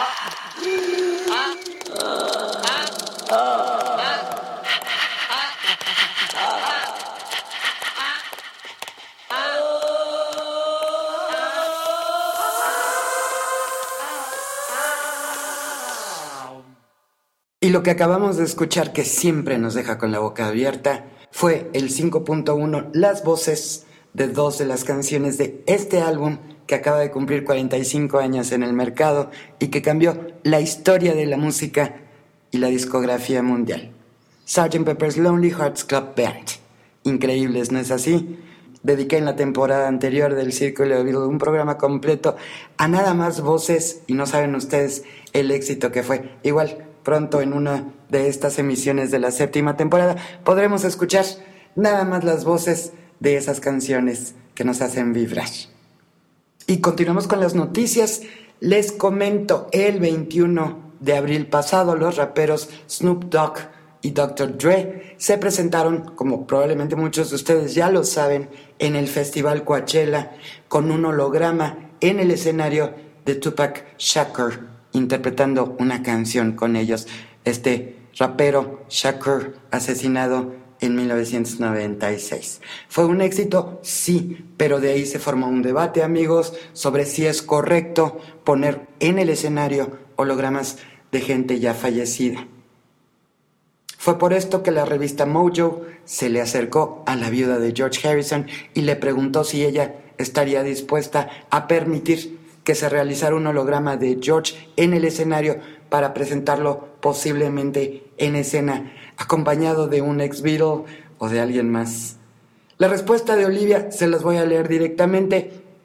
Speaker 3: Y lo que acabamos de escuchar, que siempre nos deja con la boca abierta, fue el cinco punto uno, las voces de dos de las canciones de este álbum que acaba de cumplir cuarenta y cinco años en el mercado y que cambió la historia de la música y la discografía mundial. sergeant Pepper's Lonely Hearts Club Band. Increíbles, ¿no es así? Dediqué en la temporada anterior del Círculo de Beatles un programa completo a nada más voces y no saben ustedes el éxito que fue. Igual, pronto en una de estas emisiones de la séptima temporada podremos escuchar nada más las voces de esas canciones que nos hacen vibrar. Y continuamos con las noticias. Les comento, el veintiuno de abril pasado, los raperos Snoop Dogg y doctor Dre se presentaron, como probablemente muchos de ustedes ya lo saben, en el Festival Coachella con un holograma en el escenario de Tupac Shakur, interpretando una canción con ellos. Este rapero Shakur, asesinado en mil novecientos noventa y seis. ¿Fue un éxito? Sí, pero de ahí se formó un debate, amigos, sobre si es correcto poner en el escenario hologramas de gente ya fallecida. Fue por esto que la revista Mojo se le acercó a la viuda de George Harrison y le preguntó si ella estaría dispuesta a permitir que se realizara un holograma de George en el escenario para presentarlo posiblemente en escena, acompañado de un ex Beatle o de alguien más. La respuesta de Olivia se las voy a leer directamente.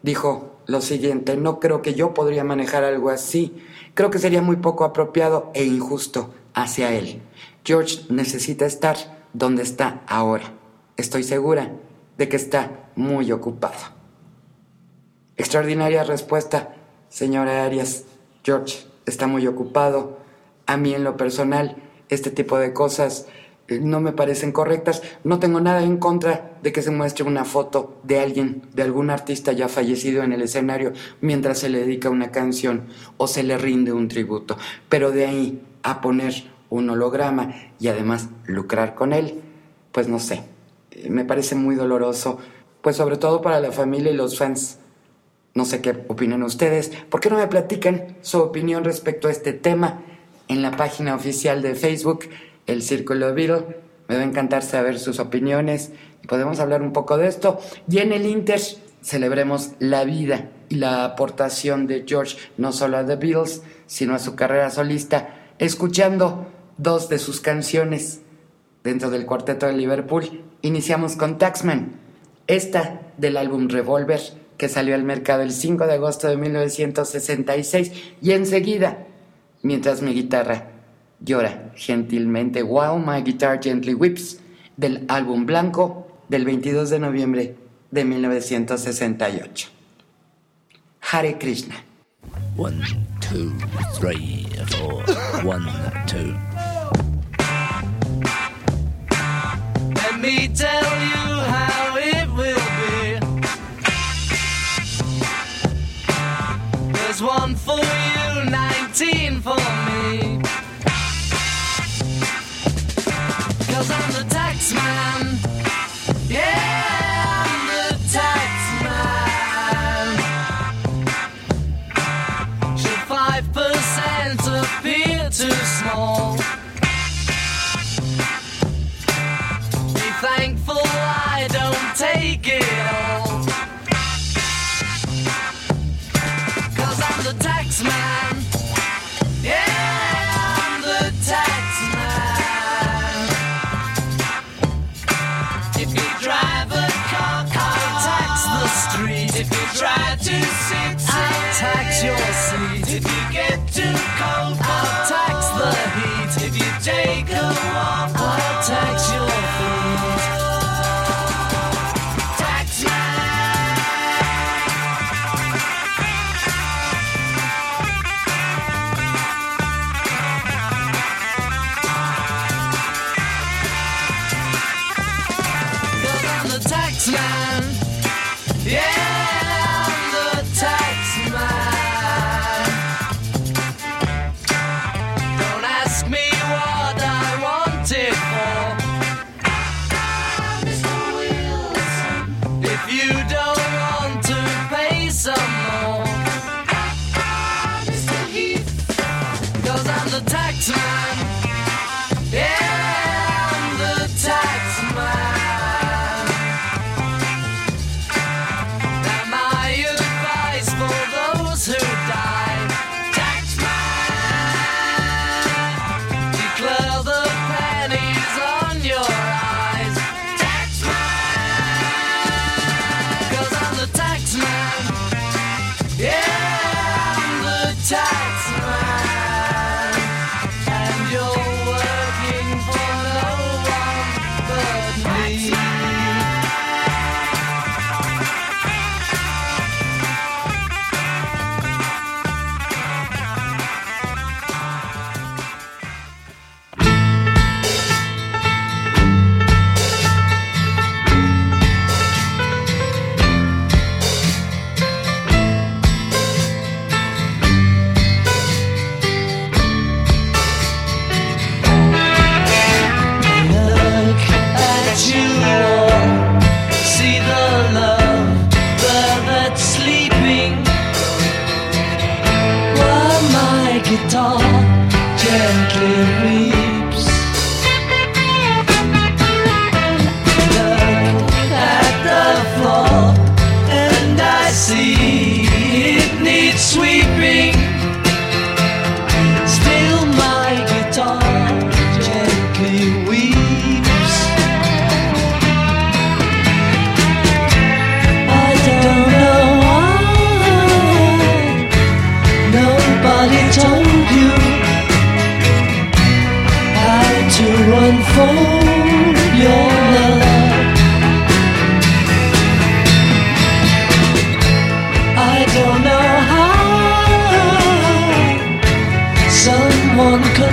Speaker 3: dijo lo siguiente: no creo que yo podría manejar algo así. Creo que sería muy poco apropiado e injusto hacia él. George necesita estar donde está ahora. Estoy segura de que está muy ocupado. Extraordinaria respuesta, señora Arias. George está muy ocupado. A mí, en lo personal, este tipo de cosas no me parecen correctas. No tengo nada en contra de que se muestre una foto de alguien, de algún artista ya fallecido en el escenario mientras se le dedica una canción o se le rinde un tributo. Pero de ahí a poner un holograma y además lucrar con él, pues no sé. Me parece muy doloroso, pues sobre todo para la familia y los fans. No sé qué opinan ustedes. ¿Por qué no me platican su opinión respecto a este tema en la página oficial de Facebook, El Círculo Beatle? Me va a encantar saber sus opiniones y podemos hablar un poco de esto. Y en el Inter celebremos la vida y la aportación de George, no solo a The Beatles, sino a su carrera solista, escuchando dos de sus canciones dentro del Cuarteto de Liverpool. Iniciamos con Taxman, esta del álbum Revolver, que salió al mercado el cinco de agosto de mil novecientos sesenta y seis, y enseguida, Mientras mi guitarra llora gentilmente, While My Guitar Gently Weeps, del álbum Blanco del veintidós de noviembre de mil novecientos sesenta y ocho. Hare Krishna.
Speaker 7: One, two, three, four. One, two.
Speaker 2: Let me tell you how it will be. There's one for you, nineteen for me. 'Cause I'm the tax man. Yeah, I'm the tax man. Should five percent appear too small? Be thankful I don't take it all. 'Cause I'm the tax man. Yeah, I'm the tax man. If you drive a car, I'll tax the street. If you try to sit, I'll tax your seat. If you get too cold, I'll tax the heat. If you take a walk, I'll tax your feet. Tax man. Cause I'm the tax man. Yeah, I'm the tax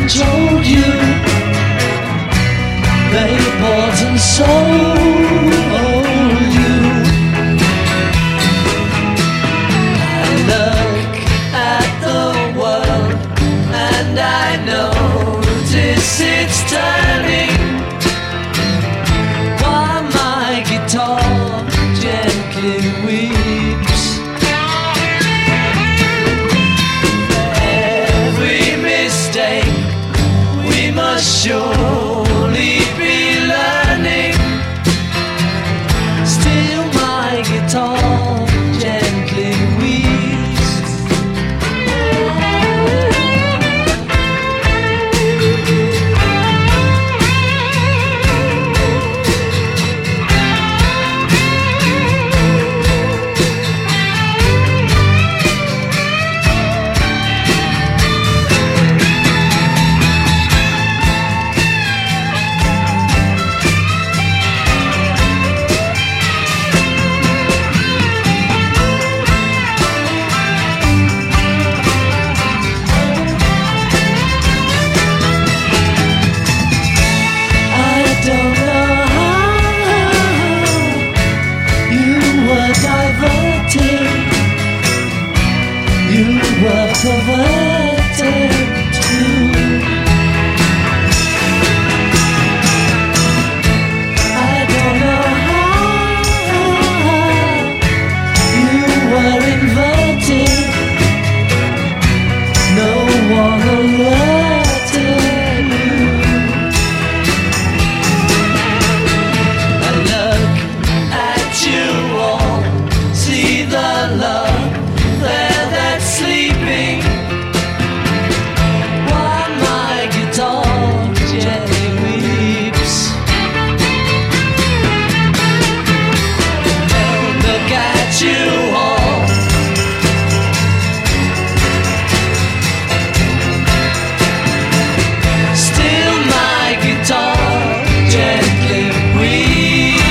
Speaker 5: controlled you. They bought and sold you. I look at the world and I notice it's turning, while my guitar gently weeps. Every mistake we must surely be learning. Still my guitar gently weeps. Perverted too. I don't know how you were inverted. No one alerted you. I look at you all, see the love there that's sleeping, while my guitar gently weeps. Look at you all, still my guitar gently weeps.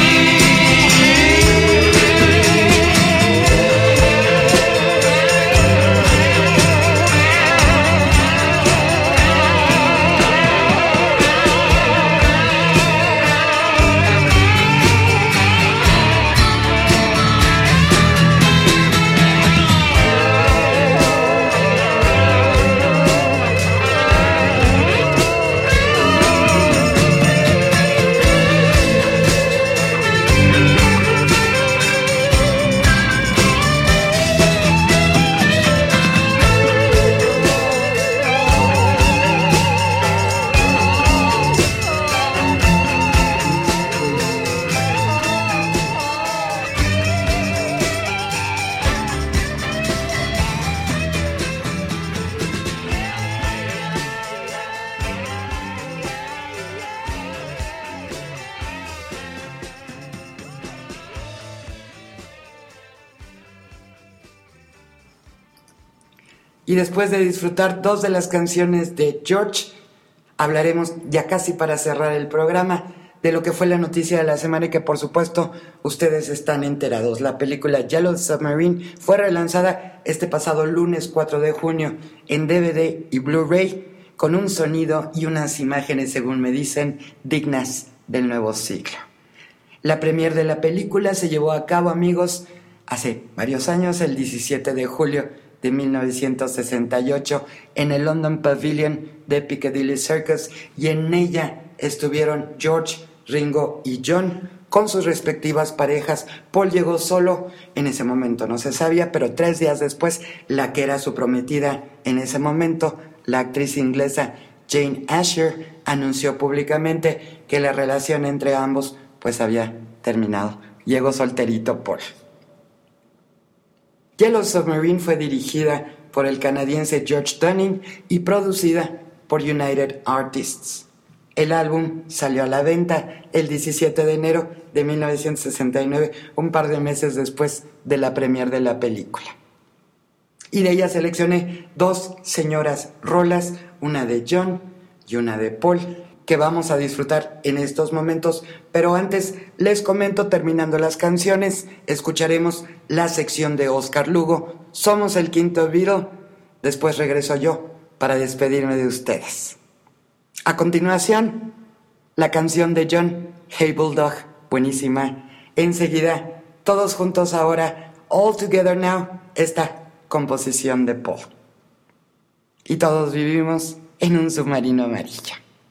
Speaker 3: Y después de disfrutar dos de las canciones de George, hablaremos ya casi para cerrar el programa de lo que fue la noticia de la semana y que por supuesto ustedes están enterados. La película Yellow Submarine fue relanzada este pasado lunes cuatro de junio en D V D y Blu-ray con un sonido y unas imágenes, según me dicen, dignas del nuevo siglo. La premier de la película se llevó a cabo, amigos, hace varios años, el diecisiete de julio de mil novecientos sesenta y ocho, en el London Pavilion de Piccadilly Circus, y en ella estuvieron George, Ringo y John con sus respectivas parejas. Paul llegó solo, en ese momento no se sabía, pero tres días después, la que era su prometida en ese momento, la actriz inglesa Jane Asher, anunció públicamente que la relación entre ambos pues había terminado. Llegó solterito Paul. Yellow Submarine fue dirigida por el canadiense George Dunning y producida por United Artists. El álbum salió a la venta el diecisiete de enero de mil novecientos sesenta y nueve, un par de meses después de la premier de la película. Y de ella seleccioné dos señoras rolas, una de John y una de Paul, que vamos a disfrutar en estos momentos. Pero antes les comento, terminando las canciones, escucharemos la sección de Oscar Lugo, Somos el Quinto Beatle. Después regreso yo para despedirme de ustedes. A continuación, la canción de John, Hey Bulldog, buenísima. Enseguida, todos juntos ahora, All Together Now, esta composición de Paul. Y todos vivimos en un submarino amarillo.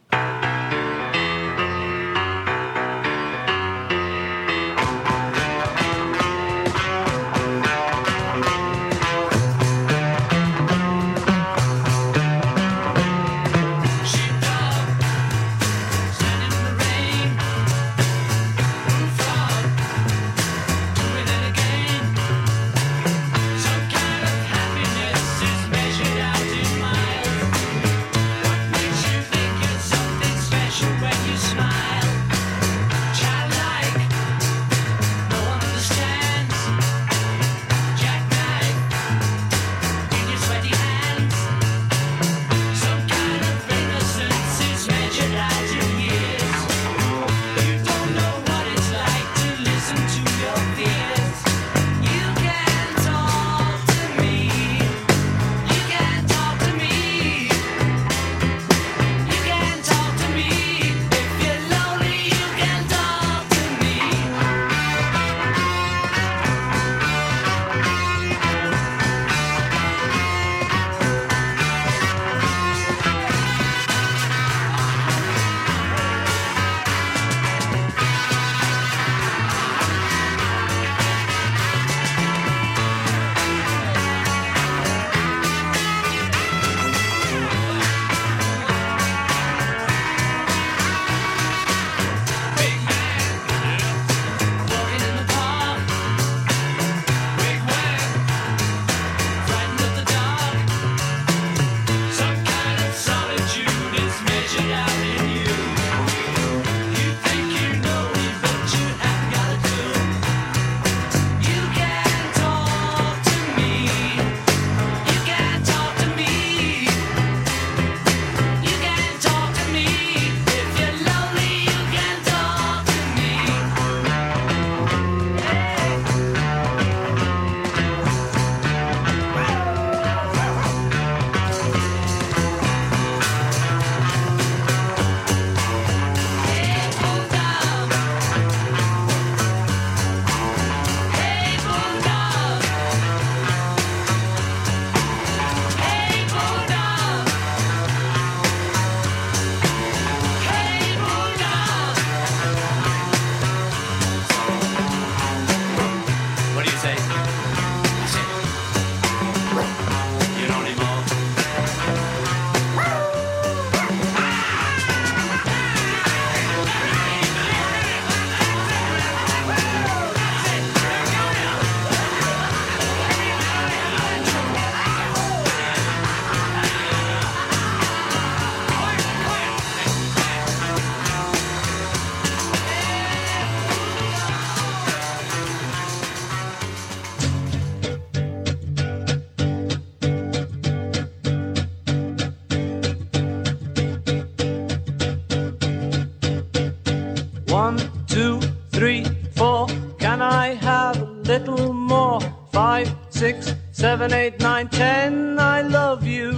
Speaker 6: One, two, three, four. Can I have a little more? Five, six, seven, eight, nine, ten. I love you.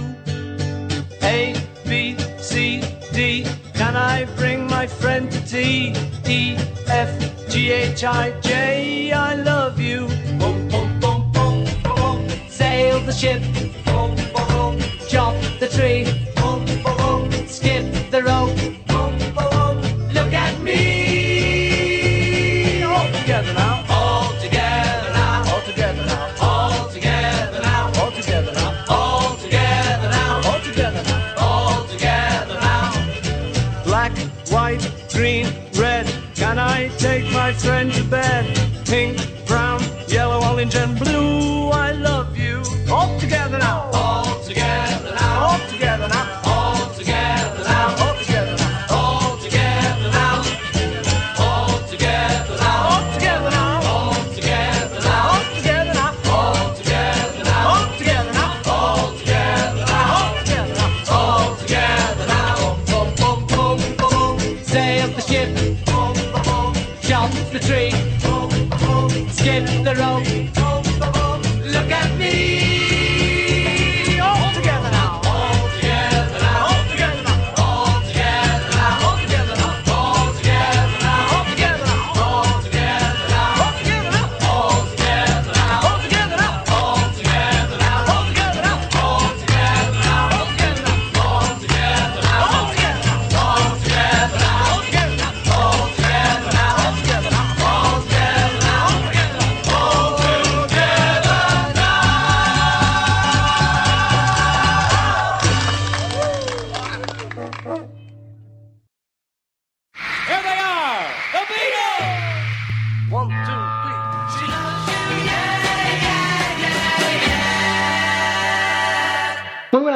Speaker 6: A, B, C, D. Can I bring my friend to tea? E, F, G, H, I, J. I love you. Boom, boom, boom, boom, boom. Sail the ship. Boom, boom, boom. Chop the tree. Boom, boom, boom. Skip the rope. Boom, boom, boom. Look at me. All together now. All together now. All together now. All together now. All together now. All together now. All together now. All together now. Black, white, green, red. Can I take my friend to bed? Pink, brown, yellow, orange, and blue. I love you. All together now.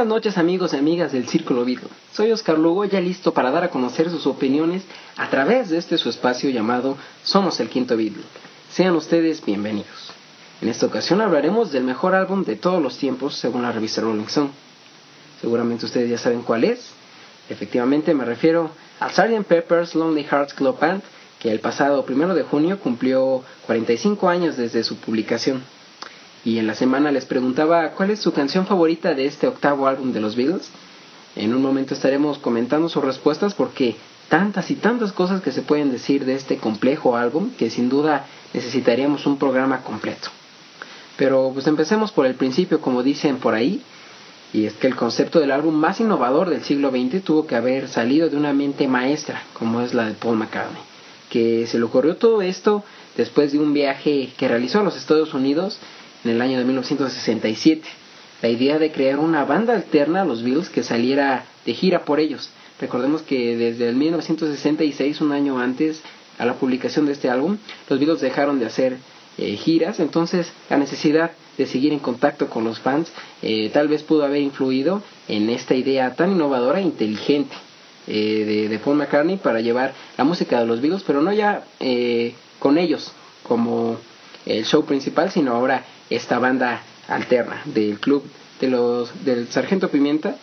Speaker 8: Buenas noches, amigos y amigas del Círculo Beatle. Soy Oscar Lugo, ya listo para dar a conocer sus opiniones a través de este su espacio llamado Somos el Quinto Beatle. Sean ustedes bienvenidos. En esta ocasión hablaremos del mejor álbum de todos los tiempos según la revista Rolling Stone. Seguramente ustedes ya saben cuál es. Efectivamente me refiero a sergeant Pepper's Lonely Hearts Club Band, que el pasado primero de junio cumplió cuarenta y cinco años desde su publicación. Y en la semana les preguntaba cuál es su canción favorita de este octavo álbum de los Beatles. En un momento estaremos comentando sus respuestas porque tantas y tantas cosas que se pueden decir de este complejo álbum que sin duda necesitaríamos un programa completo. Pero pues empecemos por el principio, como dicen por ahí, y es que el concepto del álbum más innovador del siglo veinte tuvo que haber salido de una mente maestra como es la de Paul McCartney, que se le ocurrió todo esto después de un viaje que realizó a los Estados Unidos en el año de mil novecientos sesenta y siete. La idea de crear una banda alterna a los Beatles que saliera de gira por ellos. Recordemos que desde el mil novecientos sesenta y seis, un año antes a la publicación de este álbum, los Beatles dejaron de hacer eh, giras, entonces la necesidad de seguir en contacto con los fans eh, tal vez pudo haber influido en esta idea tan innovadora e inteligente eh, de, de Paul McCartney para llevar la música de los Beatles, pero no ya eh, con ellos como el show principal, sino ahora esta banda alterna del club de los del Sargento Pimienta,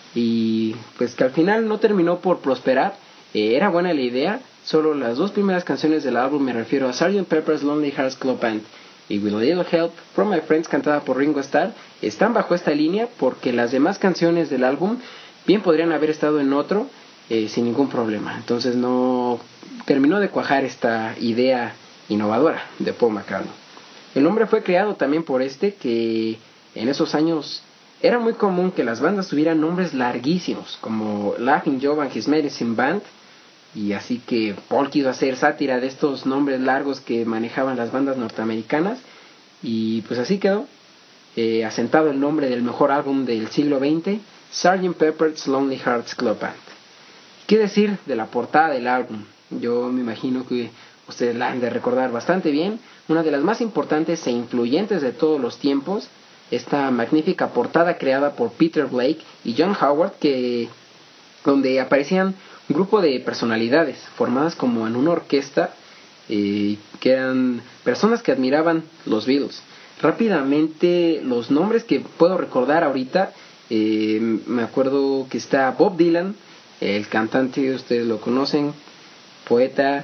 Speaker 8: y pues que al final no terminó por prosperar. Eh, era buena la idea, solo las dos primeras canciones del álbum, me refiero a sergeant Pepper's Lonely Hearts Club Band y With a Little Help from My Friends, cantada por Ringo Starr, están bajo esta línea porque las demás canciones del álbum bien podrían haber estado en otro eh, sin ningún problema. Entonces no terminó de cuajar esta idea innovadora de Paul McCartney. El nombre fue creado también por este, que en esos años era muy común que las bandas tuvieran nombres larguísimos, como Laughing Joe and His Medicine Band, y así que Paul quiso hacer sátira de estos nombres largos que manejaban las bandas norteamericanas, y pues así quedó eh, asentado el nombre del mejor álbum del siglo veinte, sergeant Pepper's Lonely Hearts Club Band. ¿Qué decir de la portada del álbum? Yo me imagino que ustedes la han de recordar bastante bien, una de las más importantes e influyentes de todos los tiempos, esta magnífica portada creada por Peter Blake y John Howard, que donde aparecían un grupo de personalidades formadas como en una orquesta, eh, que eran personas que admiraban los Beatles. Rápidamente los nombres que puedo recordar ahorita, eh, me acuerdo que está Bob Dylan, el cantante, ustedes lo conocen, poeta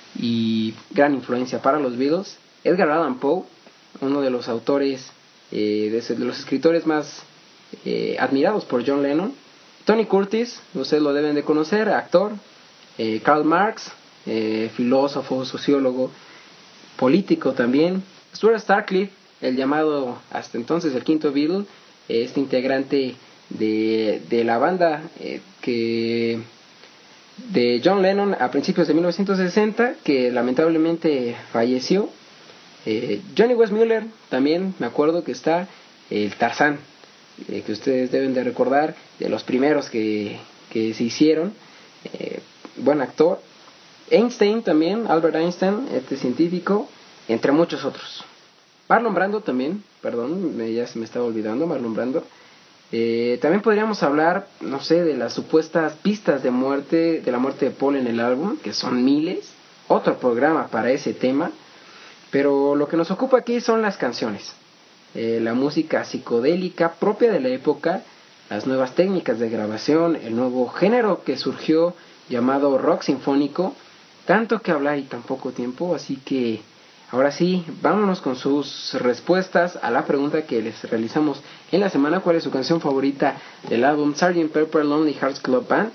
Speaker 8: y gran influencia para los Beatles. Edgar Allan Poe, uno de los autores, eh, de, de los escritores más eh, admirados por John Lennon. Tony Curtis, ustedes lo deben de conocer, actor. eh, Karl Marx, eh, filósofo, sociólogo, político también. Stuart Starcliffe, el llamado hasta entonces el quinto Beatle, eh, este integrante de, de la banda eh, que de John Lennon a principios de mil novecientos sesenta, que lamentablemente falleció. eh, Johnny Weissmuller también, me acuerdo que está, el Tarzán, eh, que ustedes deben de recordar, de los primeros que, que se hicieron, eh, buen actor. Einstein también, Albert Einstein, este científico, entre muchos otros. Marlon Brando también, perdón, ya se me estaba olvidando, Marlon Brando. Eh, también podríamos hablar, no sé, de las supuestas pistas de muerte, de la muerte de Paul en el álbum, que son miles, otro programa para ese tema, pero lo que nos ocupa aquí son las canciones, eh, la música psicodélica propia de la época, las nuevas técnicas de grabación, el nuevo género que surgió llamado rock sinfónico, tanto que hablar y tan poco tiempo, así que ahora sí, vámonos con sus respuestas a la pregunta que les realizamos en la semana: ¿cuál es su canción favorita del álbum sergeant Pepper's Lonely Hearts Club Band?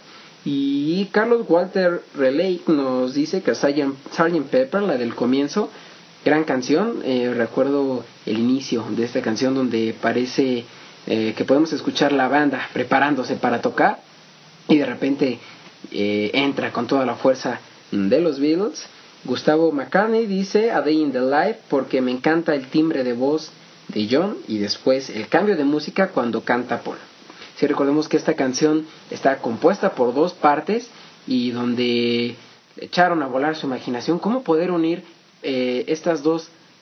Speaker 8: Y Carlos Walter Relay nos dice que sergeant Pepper, la del comienzo, gran canción. Eh, recuerdo el inicio de esta canción donde parece eh, que podemos escuchar la banda preparándose para tocar y de repente eh, entra con toda la fuerza de los Beatles. Gustavo McCartney dice A Day in the Life porque me encanta el timbre de voz de John y después el cambio de música cuando canta Paul. Si recordemos que esta canción está compuesta por dos partes y donde echaron a volar su imaginación cómo poder unir eh, estas dos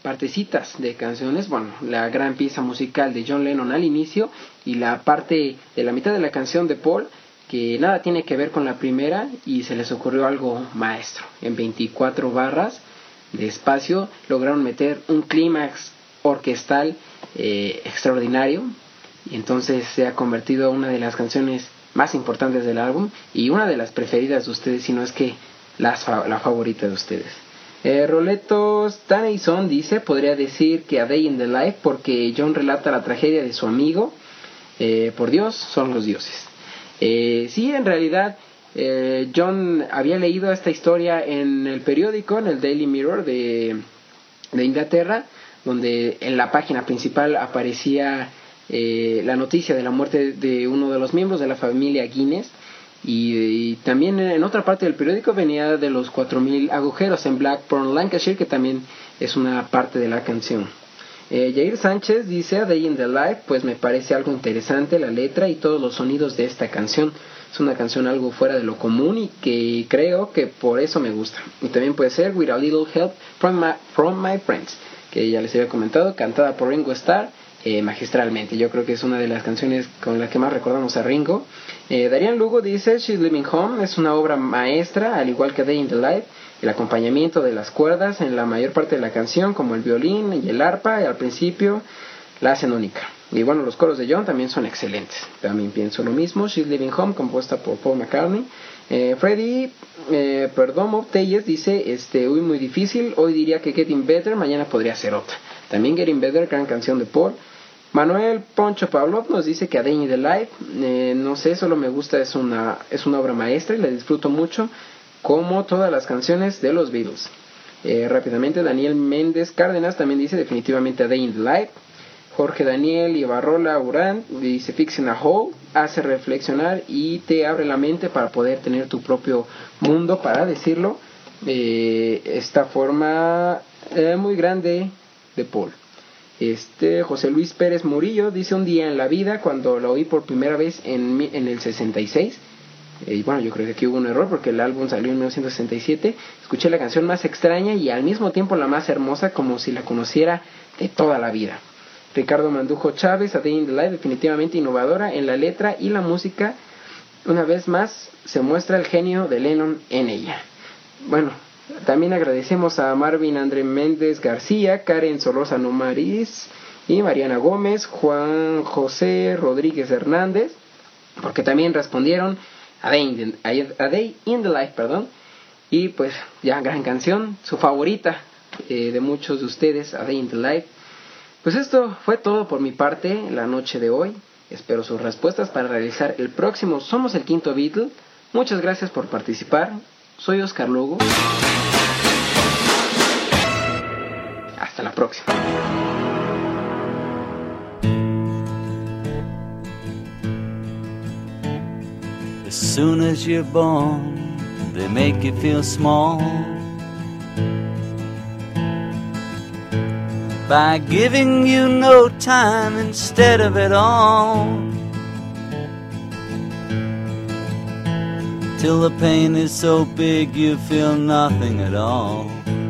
Speaker 8: partecitas de canciones, bueno, la gran pieza musical de John Lennon al inicio y la parte de la mitad de la canción de Paul, que nada tiene que ver con la primera, y se les ocurrió algo maestro. En veinticuatro barras de espacio lograron meter un clímax orquestal eh, extraordinario, y entonces se ha convertido en una de las canciones más importantes del álbum y una de las preferidas de ustedes, si no es que la, la favorita de ustedes. Eh, Roletos Taneyson dice, podría decir que A Day in the Life, porque John relata la tragedia de su amigo. Eh, por Dios, son los dioses. Eh, sí, en realidad eh, John había leído esta historia en el periódico, en el Daily Mirror de, de Inglaterra, donde en la página principal aparecía eh, la noticia de la muerte de uno de los miembros de la familia Guinness, y, y también en otra parte del periódico venía de los cuatro mil agujeros en Blackburn, Lancashire, que también es una parte de la canción. Eh, Jair Sánchez dice, A Day in the Life, pues me parece algo interesante la letra y todos los sonidos de esta canción. Es una canción algo fuera de lo común y que creo que por eso me gusta. Y también puede ser With a Little Help from My, from my Friends, que ya les había comentado, cantada por Ringo Starr eh, magistralmente. Yo creo que es una de las canciones con las que más recordamos a Ringo. Eh, Darian Lugo dice, She's Living Home es una obra maestra, al igual que A Day in the Life. El acompañamiento de las cuerdas en la mayor parte de la canción, como el violín y el arpa, y al principio la hacen única. Y bueno, los coros de John también son excelentes. También pienso lo mismo. She's Living Home, compuesta por Paul McCartney. Eh, Freddy eh, Perdomo Telles dice, este, uy, muy difícil. Hoy diría que Getting Better, mañana podría ser otra. También Getting Better, gran canción de Paul. Manuel Poncho Pavlov nos dice que A Day in the Life, eh, no sé, solo me gusta, es una, es una obra maestra y la disfruto mucho, como todas las canciones de los Beatles. Eh, rápidamente, Daniel Méndez Cárdenas también dice definitivamente A Day in the Life. Jorge Daniel Ibarrola Urán dice Fixing a Hole, hace reflexionar y te abre la mente para poder tener tu propio mundo, para decirlo eh, esta forma eh, muy grande de Paul. Este José Luis Pérez Murillo dice, un día en la vida, cuando la oí por primera vez en, en el sesenta y seis, y bueno, yo creo que aquí hubo un error porque el álbum salió en mil novecientos sesenta y siete, escuché la canción más extraña y al mismo tiempo la más hermosa, como si la conociera de toda la vida. Ricardo Mandujo Chávez, A Day in the Life, definitivamente innovadora en la letra y la música. Una vez más se muestra el genio de Lennon en ella. Bueno, también agradecemos a Marvin André Méndez García, Karen Solosa Nomariz y Mariana Gómez, Juan José Rodríguez Hernández, porque también respondieron A Day in the, A Day in the Life, perdón. Y pues ya, gran canción, su favorita eh, de muchos de ustedes, A Day in the Life. Pues esto fue todo por mi parte la noche de hoy. Espero sus respuestas para realizar el próximo Somos el Quinto Beatle. Muchas gracias por participar. Soy Oscar Lugo. Hasta la próxima.
Speaker 9: As soon as you're born, they make you feel small by giving you no time instead of it all, till the pain is so big you feel nothing at all.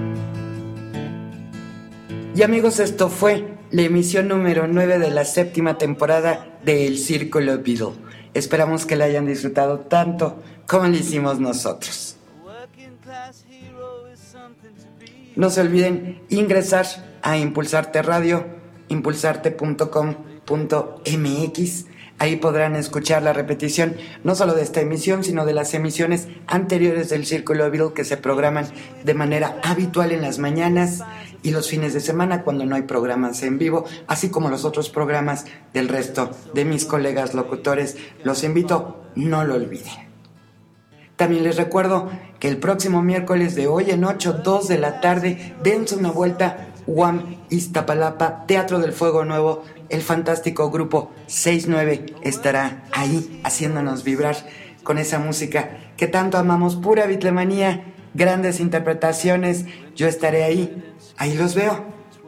Speaker 3: Y amigos, esto fue la emisión número nueve de la séptima temporada de El Círculo Beatle. Esperamos que la hayan disfrutado tanto como lo hicimos nosotros. No se olviden ingresar a Impulsarte Radio, impulsarte punto com punto m x. Ahí podrán escuchar la repetición no solo de esta emisión, sino de las emisiones anteriores del Círculo Beatle que se programan de manera habitual en las mañanas y los fines de semana cuando no hay programas en vivo, así como los otros programas del resto de mis colegas locutores. Los invito, no lo olviden. También les recuerdo que el próximo miércoles de hoy en ocho, dos de la tarde, dense una vuelta, U A M Iztapalapa, Teatro del Fuego Nuevo. El fantástico grupo seis nueve estará ahí haciéndonos vibrar con esa música que tanto amamos, pura Beatlemanía, grandes interpretaciones. Yo estaré ahí, ahí los veo.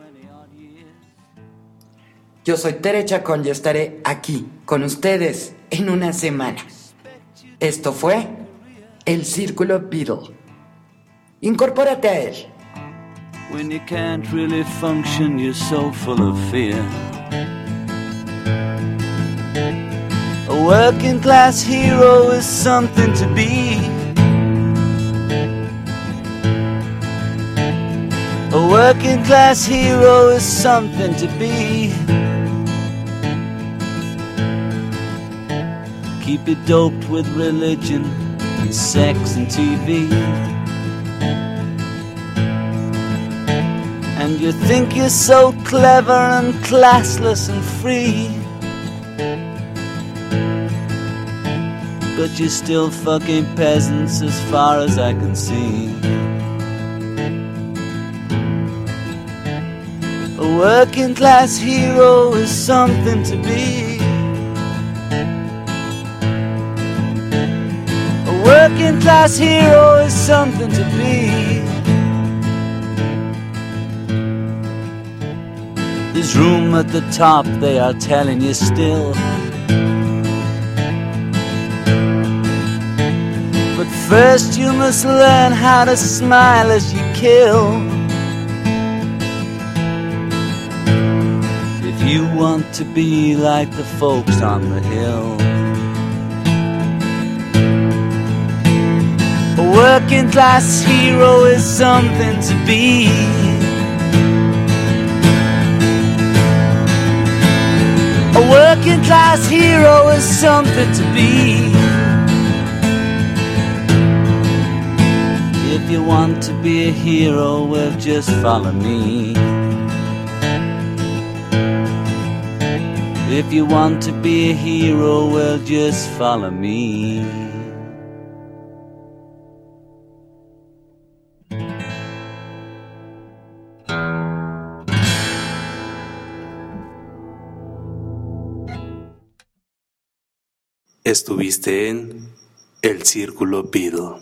Speaker 3: Yo soy Tere Chacón y estaré aquí con ustedes en una semana. Esto fue El Círculo Beatle. Incorpórate a él.
Speaker 9: When you can't really function, you're so full of fear. A working class hero is something to be. A working class hero is something to be. Keep it doped with religion and sex and T V. And you think you're so clever and classless and free, but you're still fucking peasants as far as I can see. A working class hero is something to be. A working class hero is something to be. There's room at the top, they are telling you still. But first you must learn how to smile as you kill. If you want to be like the folks on the hill. A working class hero is something to be. A working class hero is something to be. If you want to be a hero, well, just follow me. If you want to be a hero, well, just follow me.
Speaker 1: Estuviste en El Círculo Beatle.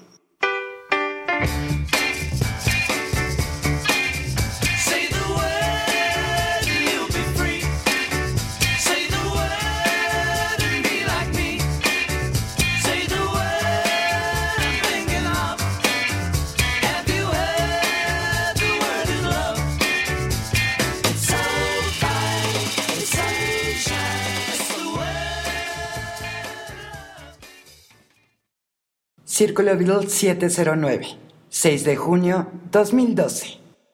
Speaker 3: Círculo Beatle siete cero nueve, seis de junio dos mil doce.